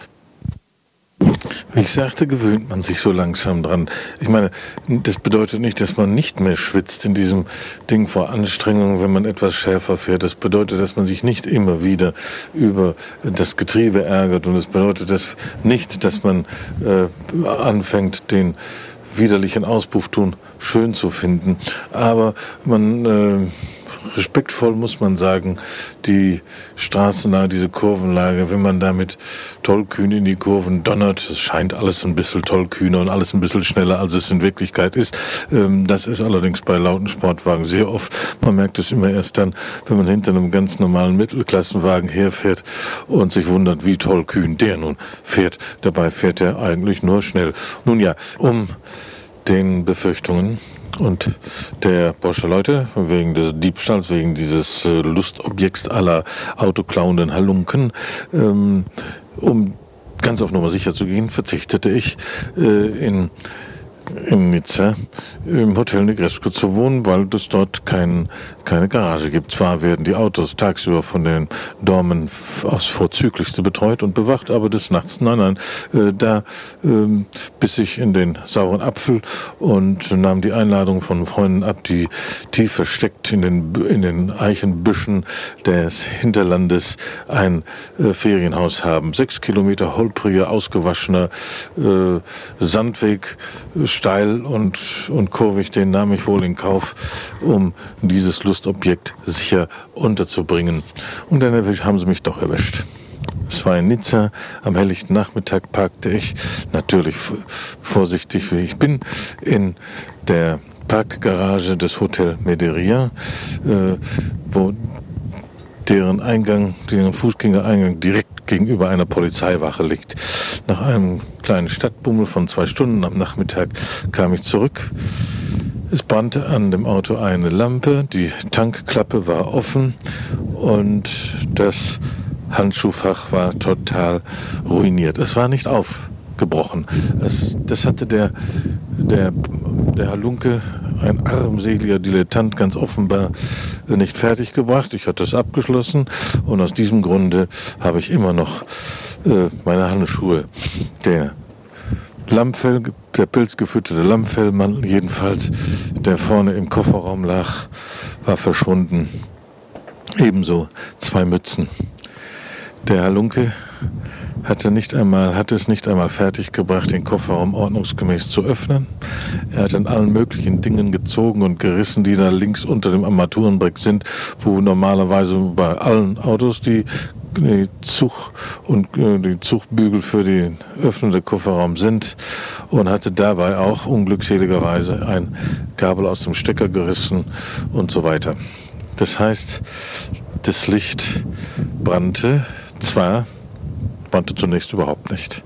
Speaker 5: Wie ich sagte, gewöhnt man sich so langsam dran. Ich meine, das bedeutet nicht, dass man nicht mehr schwitzt in diesem Ding vor Anstrengung, wenn man etwas schärfer fährt. Das bedeutet, dass man sich nicht immer wieder über das Getriebe ärgert. Und es bedeutet nicht, dass man anfängt, den widerlichen Auspuffton schön zu finden. Aber respektvoll muss man sagen, die Straßenlage, diese Kurvenlage, wenn man damit tollkühn in die Kurven donnert, es scheint alles ein bisschen tollkühner und alles ein bisschen schneller, als es in Wirklichkeit ist. Das ist allerdings bei lauten Sportwagen sehr oft. Man merkt es immer erst dann, wenn man hinter einem ganz normalen Mittelklassenwagen herfährt und sich wundert, wie tollkühn der nun fährt. Dabei fährt er eigentlich nur schnell. Nun ja, um den Befürchtungen und der Porsche-Leute wegen des Diebstahls, wegen dieses Lustobjekts aller autoklauenden Halunken, um ganz auf Nummer sicher zu gehen, verzichtete ich in Nizza im Hotel Negresco zu wohnen, weil es dort keine Garage gibt. Zwar werden die Autos tagsüber von den Dormen aufs Vorzüglichste betreut und bewacht, aber des Nachts, nein, da biss ich in den sauren Apfel und nahm die Einladung von Freunden ab, die tief versteckt in den Eichenbüschen des Hinterlandes ein Ferienhaus haben. 6 Kilometer holpriger, ausgewaschener Sandweg, steil und kurvig, den nahm ich wohl in Kauf, um dieses Lustobjekt sicher unterzubringen. Und dann haben sie mich doch erwischt. Es war in Nizza, am helllichten Nachmittag parkte ich, natürlich vorsichtig wie ich bin, in der Parkgarage des Hotel Mederia, wo deren Fußgängereingang direkt gegenüber einer Polizeiwache liegt. Nach einem kleinen Stadtbummel von 2 Stunden am Nachmittag kam ich zurück. Es brannte an dem Auto eine Lampe, die Tankklappe war offen und das Handschuhfach war total ruiniert. Es war nicht aufgebrochen. Das hatte der Halunke, ein armseliger Dilettant, ganz offenbar nicht fertiggebracht. Ich hatte es abgeschlossen und aus diesem Grunde habe ich immer noch meine Handschuhe. Der pilzgefütterte Lammfellmantel jedenfalls, der vorne im Kofferraum lag, war verschwunden. Ebenso 2 Mützen. Der Halunke hatte es nicht einmal fertiggebracht, den Kofferraum ordnungsgemäß zu öffnen. Er hat an allen möglichen Dingen gezogen und gerissen, die da links unter dem Armaturenbrett sind, wo normalerweise bei allen Autos die Zugbügel für den öffnenden Kofferraum sind, und hatte dabei auch unglückseligerweise ein Kabel aus dem Stecker gerissen und so weiter. Das heißt, das Licht brannte zunächst überhaupt nicht.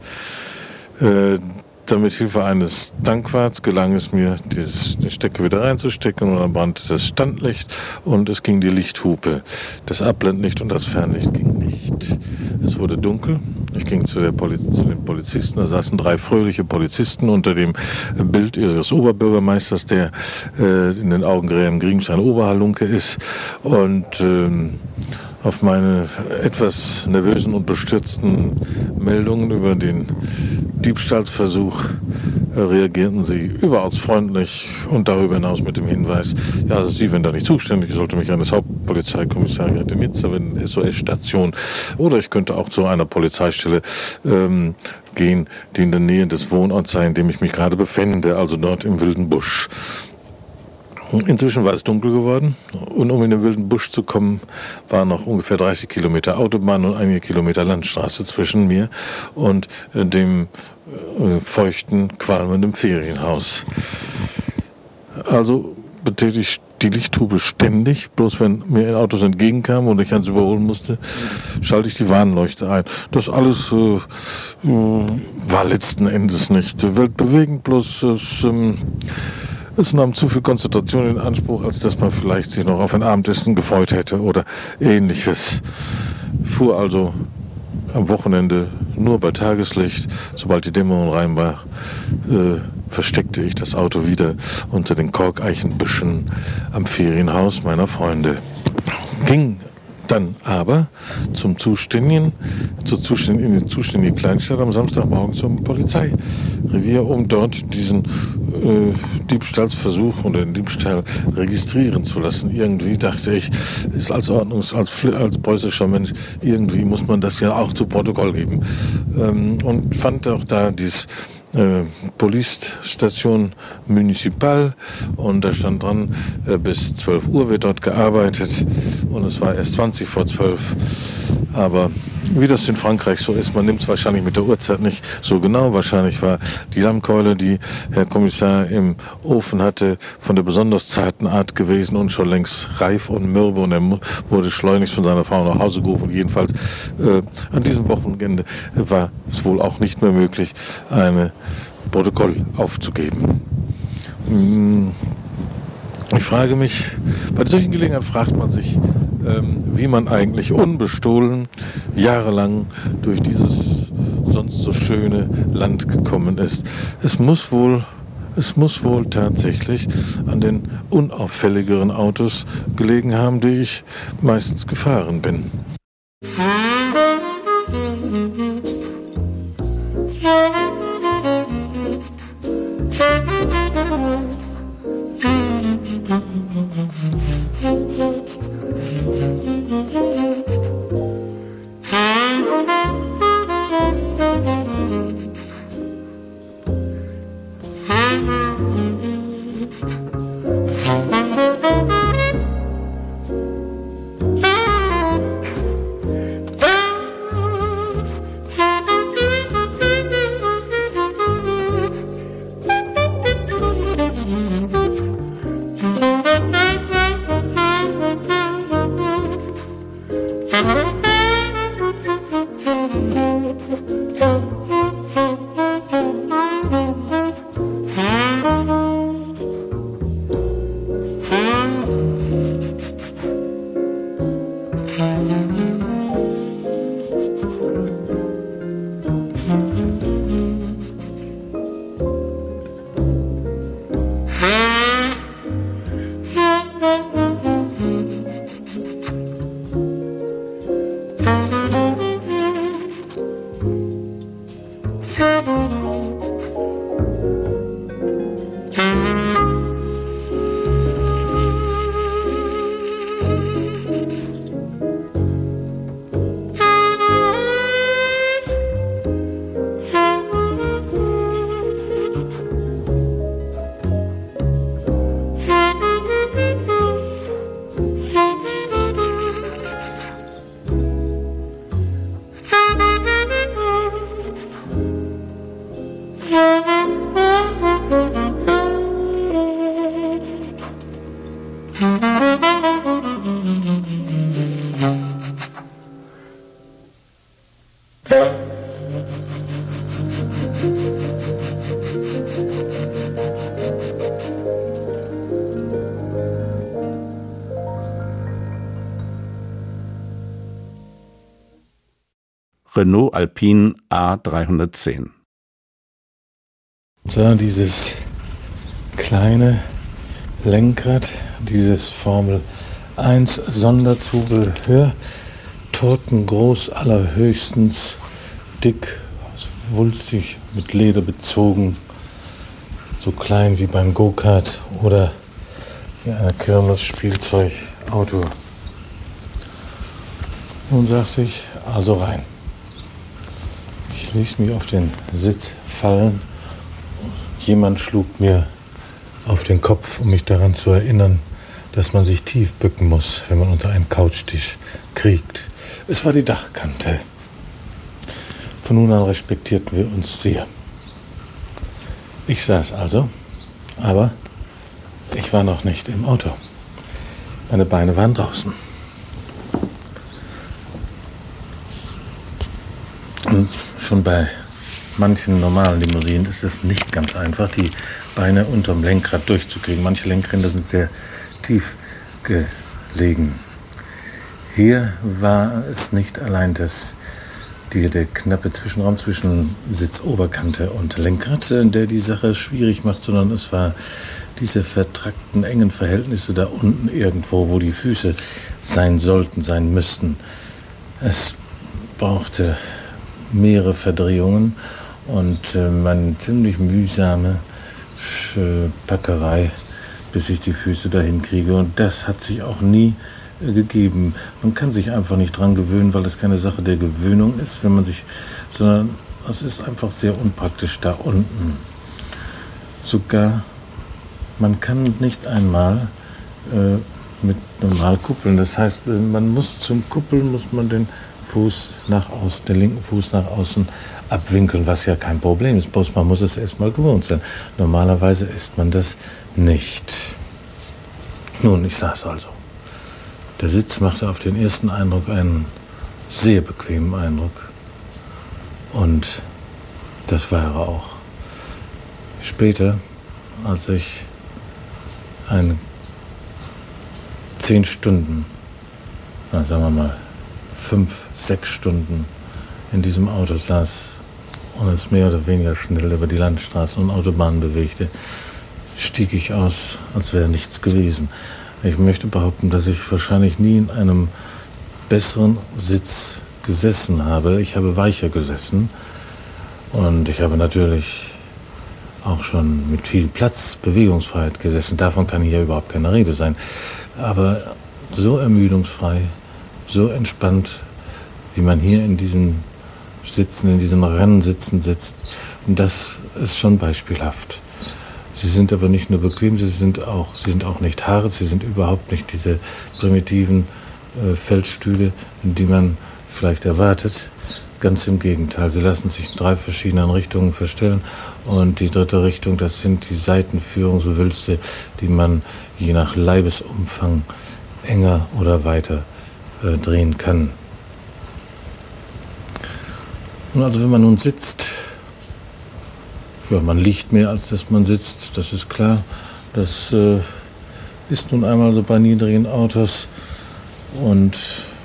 Speaker 5: Mit Hilfe eines Dankwarts gelang es mir, die Stecker wieder reinzustecken, und dann brannte das Standlicht und es ging die Lichthupe. Das Abblendlicht und das Fernlicht ging nicht. Es wurde dunkel, Ich ging zu den Polizisten, da saßen 3 fröhliche Polizisten unter dem Bild ihres Oberbürgermeisters, der in den Augen Graham Greens ein Oberhalunke ist. Und auf meine etwas nervösen und bestürzten Meldungen über den Diebstahlsversuch reagierten sie überaus freundlich und darüber hinaus mit dem Hinweis, ja, Sie wären da nicht zuständig, ich sollte mich an das Hauptpolizeikommissariat in Nizza wenden, SOS-Station, oder ich könnte auch zu einer Polizeistelle gehen, die in der Nähe des Wohnorts sei, in dem ich mich gerade befände, also dort im wilden Busch. Inzwischen war es dunkel geworden und um in den wilden Busch zu kommen, waren noch ungefähr 30 Kilometer Autobahn und einige Kilometer Landstraße zwischen mir und dem feuchten, qualmenden Ferienhaus. Also betätigte ich die Lichttube ständig, bloß wenn mir Autos entgegenkamen und ich eins überholen musste, schalte ich die Warnleuchte ein. Das alles war letzten Endes nicht weltbewegend, bloß es nahm zu viel Konzentration in Anspruch, als dass man vielleicht sich noch auf ein Abendessen gefreut hätte oder Ähnliches. Fuhr also am Wochenende nur bei Tageslicht. Sobald die Dämmerung rein war, versteckte ich das Auto wieder unter den Korkeichenbüschen am Ferienhaus meiner Freunde. Ging dann aber in die zuständige Kleinstadt am Samstagmorgen zum Polizeirevier, um dort diesen Diebstahlsversuch oder den Diebstahl registrieren zu lassen. Irgendwie dachte ich, ist als preußischer Mensch, irgendwie muss man das ja auch zu Protokoll geben. Und fand auch da dieses Police-Station Municipal und da stand dran, bis 12 Uhr wird dort gearbeitet und es war erst 20 vor 12. Aber wie das in Frankreich so ist, man nimmt es wahrscheinlich mit der Uhrzeit nicht so genau. Wahrscheinlich war die Lammkeule, die Herr Kommissar im Ofen hatte, von der besonders zarten Art gewesen und schon längst reif und mürbe und er wurde schleunigst von seiner Frau nach Hause gerufen. Jedenfalls an diesem Wochenende war es wohl auch nicht mehr möglich, ein Protokoll aufzugeben. Ich frage mich, bei solchen Gelegenheiten fragt man sich, wie man eigentlich unbestohlen jahrelang durch dieses sonst so schöne Land gekommen ist. Es muss wohl tatsächlich an den unauffälligeren Autos gelegen haben, die ich meistens gefahren bin.
Speaker 2: Renault Alpine A310.
Speaker 5: So, dieses kleine Lenkrad, dieses Formel 1 Sonderzubehör, tortengroß, allerhöchstens dick, wulstig, mit Leder bezogen, so klein wie beim Go-Kart oder wie ein Kirmes-Spielzeugauto. Nun sagte ich, also rein. Ich ließ mich auf den Sitz fallen. Jemand schlug mir auf den Kopf, um mich daran zu erinnern, dass man sich tief bücken muss, wenn man unter einen Couchtisch kriegt. Es war die Dachkante. Von nun an respektierten wir uns sehr. Ich saß also, aber ich war noch nicht im Auto. Meine Beine waren draußen. Und schon bei manchen normalen Limousinen ist es nicht ganz einfach, die Beine unterm Lenkrad durchzukriegen. Manche Lenkräder sind sehr tief gelegen. Hier war es nicht allein der knappe Zwischenraum zwischen Sitzoberkante und Lenkrad, der die Sache schwierig macht, sondern es war diese vertrackten, engen Verhältnisse da unten irgendwo, wo die Füße sein sollten, sein müssten. Es brauchte mehrere Verdrehungen und eine ziemlich mühsame Packerei, bis ich die Füße dahin kriege. Und das hat sich auch nie gegeben. Man kann sich einfach nicht dran gewöhnen, weil es keine Sache der Gewöhnung ist, sondern es ist einfach sehr unpraktisch da unten. Sogar, man kann nicht einmal mit normal kuppeln. Das heißt, zum Kuppeln muss man den linken Fuß nach außen abwinkeln, was ja kein Problem ist. Bloß man muss es erstmal gewohnt sein. Normalerweise ist man das nicht. Nun, ich saß also. Der Sitz machte auf den ersten Eindruck einen sehr bequemen Eindruck. Und das war er auch. Später, als ich 10 Stunden, sagen wir mal 5, 6 Stunden in diesem Auto saß und es mehr oder weniger schnell über die Landstraßen und Autobahnen bewegte, stieg ich aus, als wäre nichts gewesen. Ich möchte behaupten, dass ich wahrscheinlich nie in einem besseren Sitz gesessen habe. Ich habe weicher gesessen und ich habe natürlich auch schon mit viel Platz, Bewegungsfreiheit gesessen. Davon kann hier überhaupt keine Rede sein. Aber so ermüdungsfrei, so entspannt, wie man hier in diesem Rennsitzen sitzt, das ist schon beispielhaft. Sie sind aber nicht nur bequem, sie sind auch nicht hart, sie sind überhaupt nicht diese primitiven Feldstühle, die man vielleicht erwartet. Ganz im Gegenteil, sie lassen sich in 3 verschiedenen Richtungen verstellen und die 3. Richtung, das sind die Seitenführungswülste, die man je nach Leibesumfang enger oder weiter drehen kann. Und also wenn man nun sitzt, ja, man liegt mehr, als dass man sitzt, das ist klar. Das ist nun einmal so bei niedrigen Autos. Und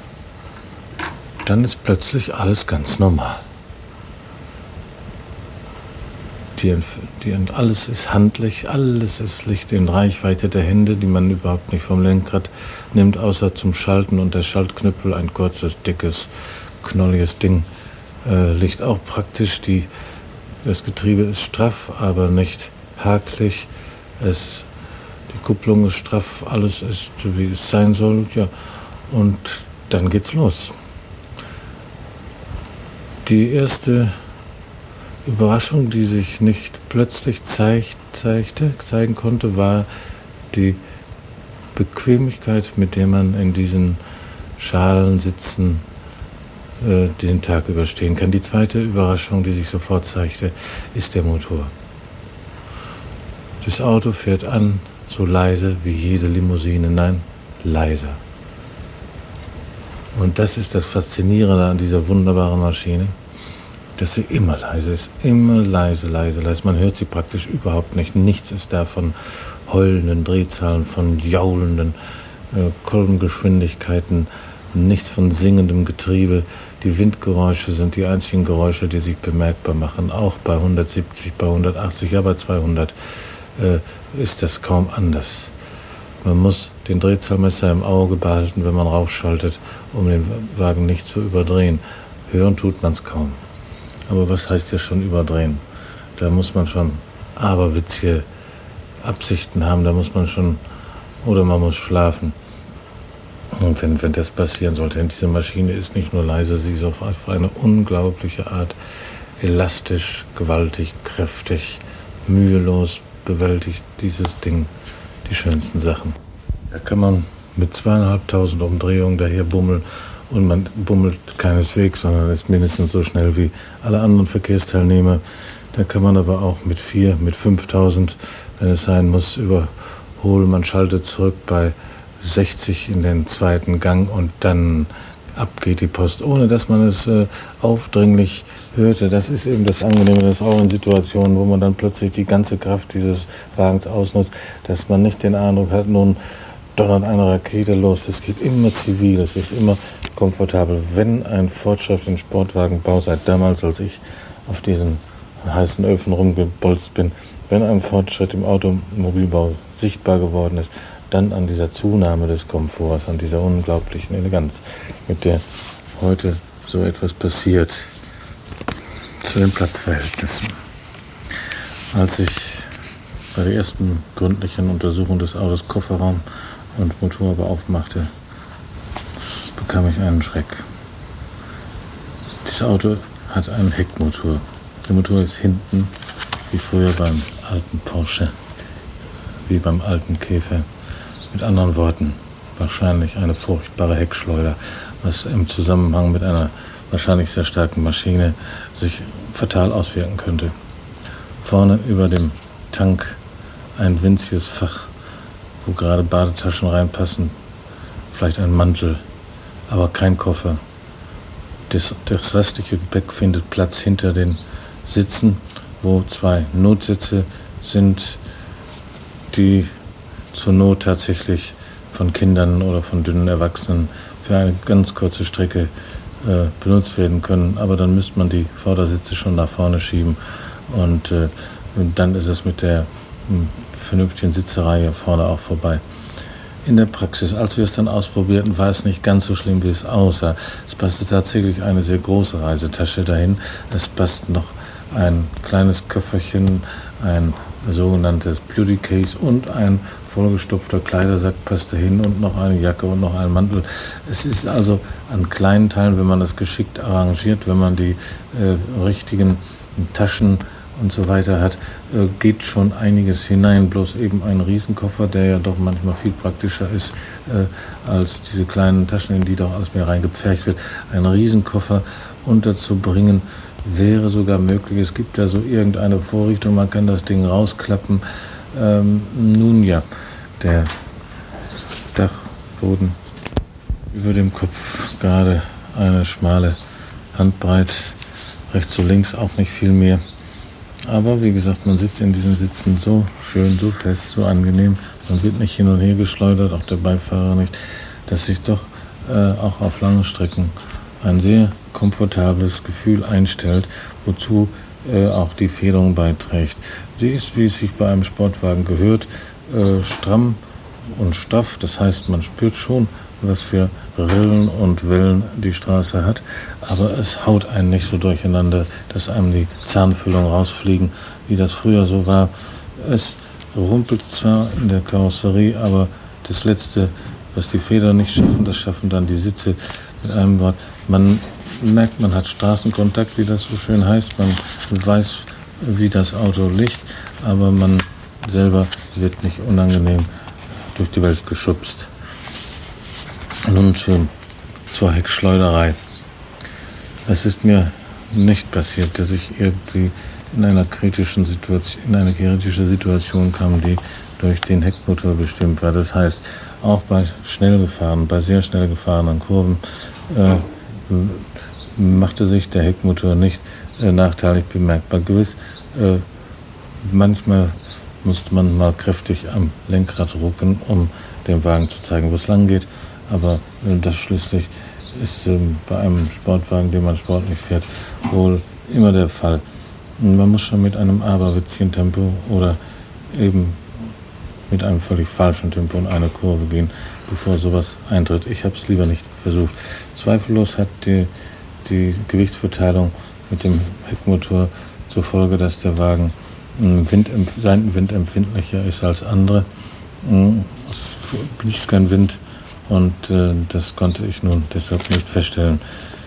Speaker 5: dann ist plötzlich alles ganz normal. Alles ist handlich, alles liegt in Reichweite der Hände, die man überhaupt nicht vom Lenkrad nimmt, außer zum Schalten. Und der Schaltknüppel, ein kurzes, dickes, knolliges Ding, liegt auch praktisch. Das Getriebe ist straff, aber nicht hakelig. Die Kupplung ist straff, alles ist, wie es sein soll. Ja. Und dann geht's los. Die erste Überraschung, die sich nicht plötzlich zeigen konnte, war die Bequemlichkeit, mit der man in diesen schalen Sitzen den Tag überstehen kann. Die zweite Überraschung, die sich sofort zeigte, ist der Motor. Das Auto fährt an, so leise wie jede Limousine, nein, leiser. Und das ist das Faszinierende an dieser wunderbaren Maschine, dass sie immer leise ist, immer leise. Man hört sie praktisch überhaupt nicht. Nichts ist da von heulenden Drehzahlen, von jaulenden Kolbengeschwindigkeiten nichts von singendem Getriebe. Die Windgeräusche sind die einzigen Geräusche, die sich bemerkbar machen. Auch bei 170, bei 180, ja bei 200 ist das kaum anders. Man muss den Drehzahlmesser im Auge behalten, wenn man raufschaltet, um den Wagen nicht zu überdrehen. Hören tut man es kaum. Aber was heißt ja schon überdrehen? Da muss man schon aberwitzige Absichten haben, da muss man schon, oder man muss schlafen. Und wenn das passieren sollte, denn diese Maschine ist nicht nur leise, sie ist auf eine unglaubliche Art elastisch, gewaltig, kräftig, mühelos bewältigt dieses Ding die schönsten Sachen. Da kann man mit 2.500 Umdrehungen daher bummeln und man bummelt keineswegs, sondern ist mindestens so schnell wie alle anderen Verkehrsteilnehmer. Da kann man aber auch mit 4.000, mit 5.000, wenn es sein muss, überholen. Man schaltet zurück bei 60 in den zweiten Gang und dann ab geht die Post, ohne dass man es aufdringlich hörte. Das ist eben das Angenehme, das ist auch in Situationen, wo man dann plötzlich die ganze Kraft dieses Wagens ausnutzt, dass man nicht den Eindruck hat, nun donnert eine Rakete los. Es geht immer zivil, es ist immer komfortabel. Wenn ein Fortschritt im Sportwagenbau, seit damals, als ich auf diesen heißen Öfen rumgebolzt bin, wenn ein Fortschritt im Automobilbau sichtbar geworden ist, dann an dieser Zunahme des Komforts, an dieser unglaublichen Eleganz, mit der heute so etwas passiert, zu den Platzverhältnissen. Als ich bei der ersten gründlichen Untersuchung des Autos Kofferraum und Motorhaube aufmachte, bekam ich einen Schreck. Dieses Auto hat einen Heckmotor. Der Motor ist hinten, wie früher beim alten Porsche, wie beim alten Käfer. Mit anderen Worten, wahrscheinlich eine furchtbare Heckschleuder, was im Zusammenhang mit einer wahrscheinlich sehr starken Maschine sich fatal auswirken könnte. Vorne über dem Tank ein winziges Fach, wo gerade Badetaschen reinpassen, vielleicht ein Mantel, aber kein Koffer. Das restliche Gepäck findet Platz hinter den Sitzen, wo 2 Notsitze sind, die zur Not tatsächlich von Kindern oder von dünnen Erwachsenen für eine ganz kurze Strecke benutzt werden können. Aber dann müsste man die Vordersitze schon nach vorne schieben und dann ist es mit der vernünftigen Sitzreihe vorne auch vorbei. In der Praxis, als wir es dann ausprobierten, war es nicht ganz so schlimm, wie es aussah. Es passte tatsächlich eine sehr große Reisetasche dahin. Es passt noch ein kleines Köfferchen, ein sogenanntes Beauty Case und ein vollgestopfter Kleidersack passt dahin und noch eine Jacke und noch ein Mantel. Es ist also an kleinen Teilen, wenn man das geschickt arrangiert, wenn man die richtigen Taschen und so weiter hat, geht schon einiges hinein. Bloß eben ein Riesenkoffer, der ja doch manchmal viel praktischer ist als diese kleinen Taschen, in die doch alles mehr reingepfercht wird. Ein Riesenkoffer unterzubringen wäre sogar möglich. Es gibt da so irgendeine Vorrichtung, man kann das Ding rausklappen. Nun ja, der Dachboden über dem Kopf, gerade eine schmale Handbreit, rechts und links auch nicht viel mehr. Aber wie gesagt, man sitzt in diesen Sitzen so schön, so fest, so angenehm. Man wird nicht hin und her geschleudert, auch der Beifahrer nicht, dass sich doch auch auf langen Strecken ein sehr komfortables Gefühl einstellt, wozu auch die Federung beiträgt. Sie ist, wie es sich bei einem Sportwagen gehört, stramm und straff. Das heißt, man spürt schon, was für Rillen und Wellen die Straße hat, aber es haut einen nicht so durcheinander, dass einem die Zahnfüllungen rausfliegen, wie das früher so war. Es rumpelt zwar in der Karosserie, aber das Letzte, was die Federn nicht schaffen, das schaffen dann die Sitze. Mit einem Wort, man merkt, man hat Straßenkontakt, wie das so schön heißt, man weiß, wie das Auto liegt, aber man selber wird nicht unangenehm durch die Welt geschubst. Nun zur Heckschleuderei. Es ist mir nicht passiert, dass ich irgendwie in eine kritische Situation kam, die durch den Heckmotor bestimmt war. Das heißt, auch bei sehr schnell gefahrenen Kurven machte sich der Heckmotor nicht nachteilig bemerkbar. Gewiss, manchmal musste man mal kräftig am Lenkrad rucken, um dem Wagen zu zeigen, wo es lang geht. aber das schließlich ist bei einem Sportwagen, den man sportlich fährt, wohl immer der Fall. Man muss schon mit einem aberwitzigen Tempo oder eben mit einem völlig falschen Tempo in eine Kurve gehen, bevor sowas eintritt. Ich habe es lieber nicht versucht. Zweifellos hat die Gewichtsverteilung mit dem Heckmotor zur Folge, dass der Wagen seitenwindempfindlicher ist als andere. Es blies kein Wind und das konnte ich nun deshalb nicht feststellen.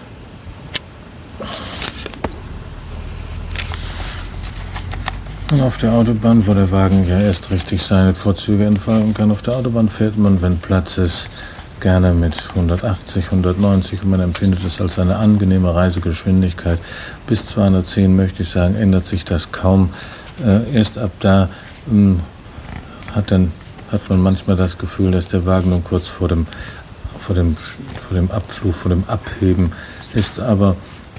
Speaker 5: Und auf der Autobahn, wo der Wagen ja erst richtig seine Vorzüge entfalten kann, auf der Autobahn fährt man, wenn Platz ist, gerne mit 180, 190 und man empfindet es als eine angenehme Reisegeschwindigkeit. Bis 210, möchte ich sagen, ändert sich das kaum. Erst ab da hat man manchmal das Gefühl, dass der Wagen nun kurz vor dem Abflug, vor dem Abheben ist. Aber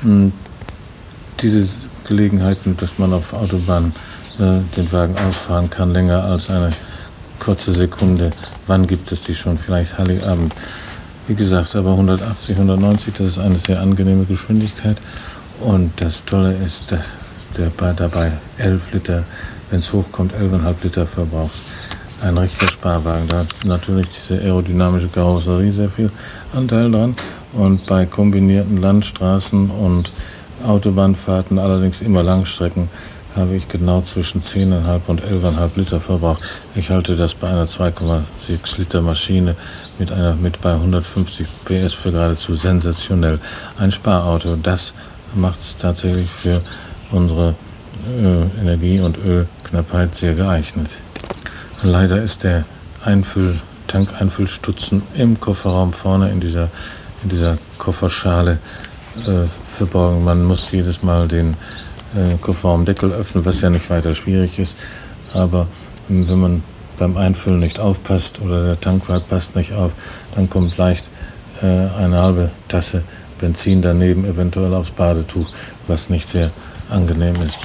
Speaker 5: diese Gelegenheiten, dass man auf Autobahn den Wagen ausfahren kann, länger als eine kurze Sekunde. Wann gibt es die schon? Vielleicht Heiligabend. Wie gesagt, aber 180, 190, das ist eine sehr angenehme Geschwindigkeit. Und das Tolle ist, dass der dabei 11 Liter, wenn es hochkommt, 11,5 Liter verbraucht. Ein richtiger Sparwagen. Da hat natürlich diese aerodynamische Karosserie sehr viel Anteil dran. Und bei kombinierten Landstraßen und Autobahnfahrten, allerdings immer Langstrecken, habe ich genau zwischen 10,5 und 11,5 Liter verbraucht. Ich halte das bei einer 2,6 Liter Maschine mit bei 150 PS für geradezu sensationell. Ein Sparauto, das macht es tatsächlich für unsere Energie- und Ölknappheit sehr geeignet. Leider ist der Tankeinfüllstutzen im Kofferraum vorne in dieser Kofferschale verborgen. Man muss jedes Mal den Kofferraumdeckel öffnen, was ja nicht weiter schwierig ist. Aber wenn man beim Einfüllen nicht aufpasst oder der Tankwart passt nicht auf, dann kommt leicht eine halbe Tasse Benzin daneben, eventuell aufs Badetuch, was nicht sehr angenehm ist.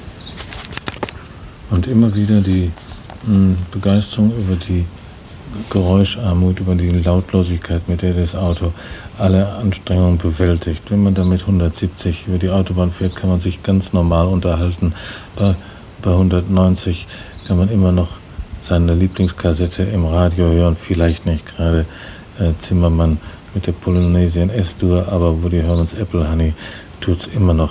Speaker 5: Und immer wieder die Begeisterung über die Geräuscharmut, über die Lautlosigkeit, mit der das Auto alle Anstrengungen bewältigt. Wenn man damit 170 über die Autobahn fährt, kann man sich ganz normal unterhalten. Bei 190 kann man immer noch seine Lieblingskassette im Radio hören. Vielleicht nicht gerade Zimmermann mit der Polonaise in S-Dur, aber Woody Hermans Apple Honey tut's immer noch.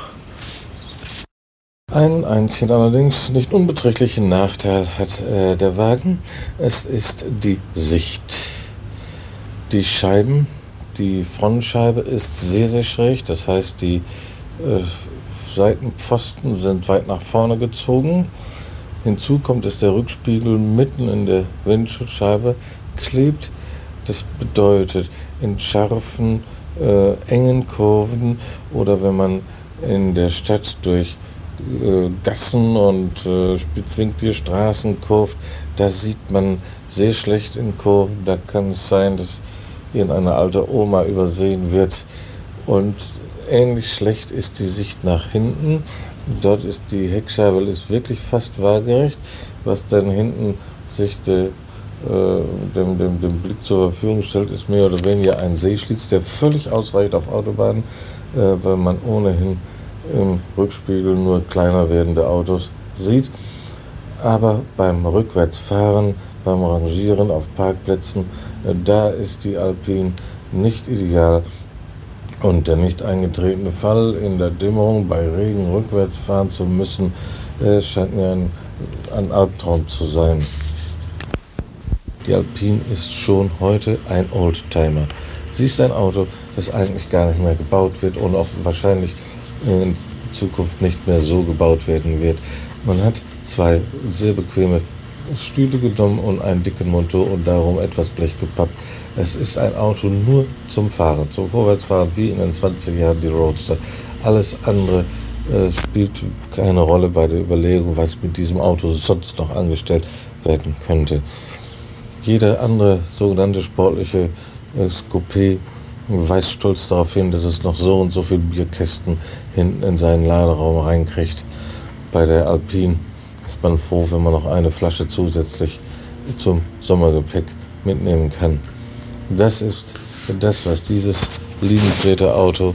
Speaker 5: Einen einzigen, allerdings nicht unbeträchtlichen Nachteil hat der Wagen. Es ist die Sicht. Die Scheiben, die Frontscheibe ist sehr, sehr schräg. Das heißt, die Seitenpfosten sind weit nach vorne gezogen. Hinzu kommt, dass der Rückspiegel mitten in der Windschutzscheibe klebt. Das bedeutet, in scharfen, engen Kurven oder wenn man in der Stadt durch Gassen und spitzwinklige Straßen kurvt, da sieht man sehr schlecht in Kurven. Da kann es sein, dass irgendeine alte Oma übersehen wird. Und ähnlich schlecht ist die Sicht nach hinten. Dort ist die Heckscheibe ist wirklich fast waagerecht, was dann hinten sich dem Blick zur Verfügung stellt, ist mehr oder weniger ein Sehschlitz, der völlig ausreicht auf Autobahnen, weil man ohnehin im Rückspiegel nur kleiner werdende Autos sieht. Aber beim Rückwärtsfahren, beim Rangieren auf Parkplätzen, da ist die Alpine nicht ideal. Und der nicht eingetretene Fall in der Dämmerung bei Regen rückwärts fahren zu müssen, scheint mir ein Albtraum zu sein. Die Alpine ist schon heute ein Oldtimer. Sie ist ein Auto, das eigentlich gar nicht mehr gebaut wird und auch wahrscheinlich in Zukunft nicht mehr so gebaut werden wird. Man hat zwei sehr bequeme Stühle genommen und einen dicken Motor und darum etwas Blech gepappt. Es ist ein Auto nur zum Fahren, zum Vorwärtsfahren, wie in den 20er Jahren die Roadster. Alles andere spielt keine Rolle bei der Überlegung, was mit diesem Auto sonst noch angestellt werden könnte. Jeder andere sogenannte sportliche Coupé weist stolz darauf hin, dass es noch so und so viele Bierkästen hinten in seinen Laderaum reinkriegt. Bei der Alpine ist man froh, wenn man noch eine Flasche zusätzlich zum Sommergepäck mitnehmen kann. Das ist
Speaker 4: das, was dieses liebenswerte Auto,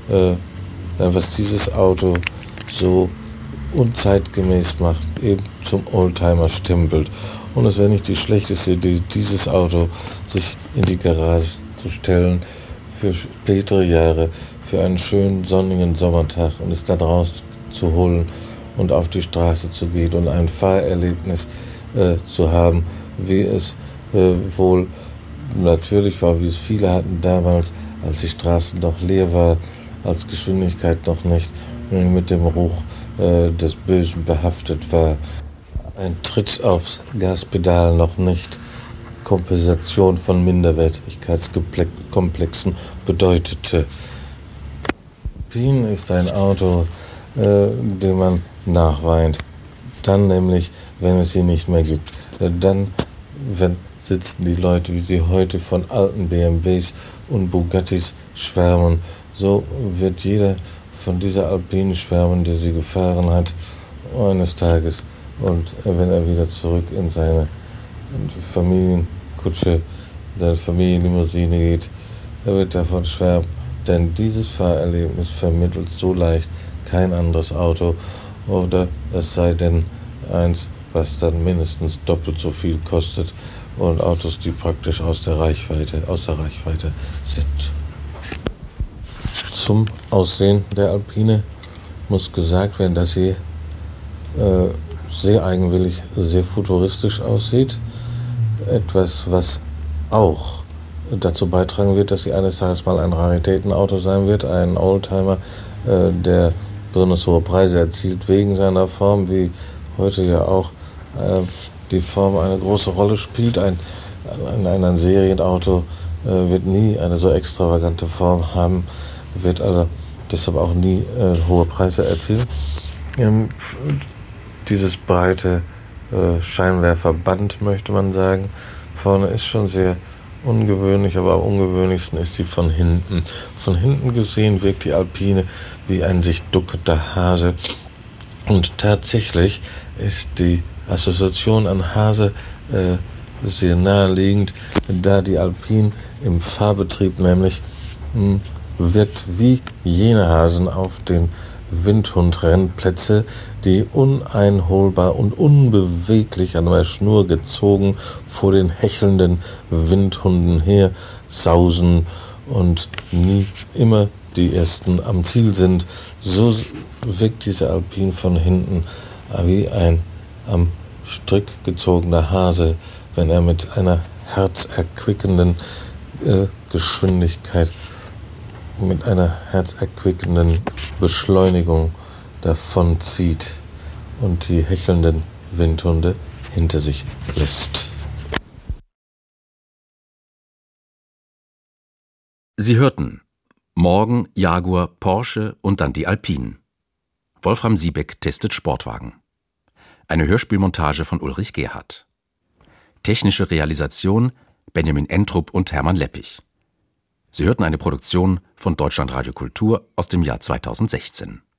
Speaker 4: so unzeitgemäß macht, eben zum Oldtimer stempelt. Und es wäre nicht die schlechteste Idee, dieses Auto sich in die Garage zu stellen für spätere Jahre, für einen schönen sonnigen Sommertag und es da raus zu holen und auf die Straße zu gehen und ein Fahrerlebnis zu haben, wie es wohl natürlich war, wie es viele hatten damals, als die Straßen noch leer waren, als Geschwindigkeit noch nicht mit dem Ruch des Bösen behaftet war. Ein Tritt aufs Gaspedal noch nicht Kompensation von Minderwertigkeitskomplexen bedeutete. Alpine ist ein Auto, dem man nachweint. Dann nämlich, wenn es sie nicht mehr gibt. Dann sitzen die Leute, wie sie heute von alten BMWs und Bugattis schwärmen. So wird jeder von dieser Alpine schwärmen, der sie gefahren hat, eines Tages. Und wenn er wieder zurück in seine Familienkutsche, seine Familienlimousine geht, er wird davon schwärmen. Denn dieses Fahrerlebnis vermittelt so leicht kein anderes Auto. Oder es sei denn eins, was dann mindestens doppelt so viel kostet. Und Autos, die praktisch außer Reichweite sind. Zum Aussehen der Alpine muss gesagt werden, dass sie sehr eigenwillig, sehr futuristisch aussieht. Etwas, was auch dazu beitragen wird, dass sie eines Tages mal ein Raritätenauto sein wird, ein Oldtimer, der besonders hohe Preise erzielt wegen seiner Form, wie heute ja auch die Form eine große Rolle spielt. Ein Serienauto wird nie eine so extravagante Form haben, wird also deshalb auch nie hohe Preise erzielen. Dieses breite Scheinwerferband, möchte man sagen, vorne ist schon sehr ungewöhnlich, aber am ungewöhnlichsten ist sie von hinten. Von hinten gesehen wirkt die Alpine wie ein sich duckender Hase. Und tatsächlich ist die Assoziation an Hase sehr naheliegend, da die Alpine im Fahrbetrieb nämlich wirkt wie jene Hasen auf den Windhundrennplätze, die uneinholbar und unbeweglich an einer Schnur gezogen vor den hechelnden Windhunden her sausen und nie immer die ersten am Ziel sind. So wirkt diese Alpine von hinten wie ein am Strick gezogener Hase, wenn er mit einer herzerquickenden Geschwindigkeit, mit einer herzerquickenden Beschleunigung davonzieht und die hechelnden Windhunde hinter sich lässt.
Speaker 3: Sie hörten Morgen Jaguar, Porsche und dann die Alpine. Wolfram Siebeck testet Sportwagen. Eine Hörspielmontage von Ulrich Gerhardt. Technische Realisation Benjamin Entrup und Hermann Leppich. Sie hörten eine Produktion von Deutschlandradio Kultur aus dem Jahr 2016.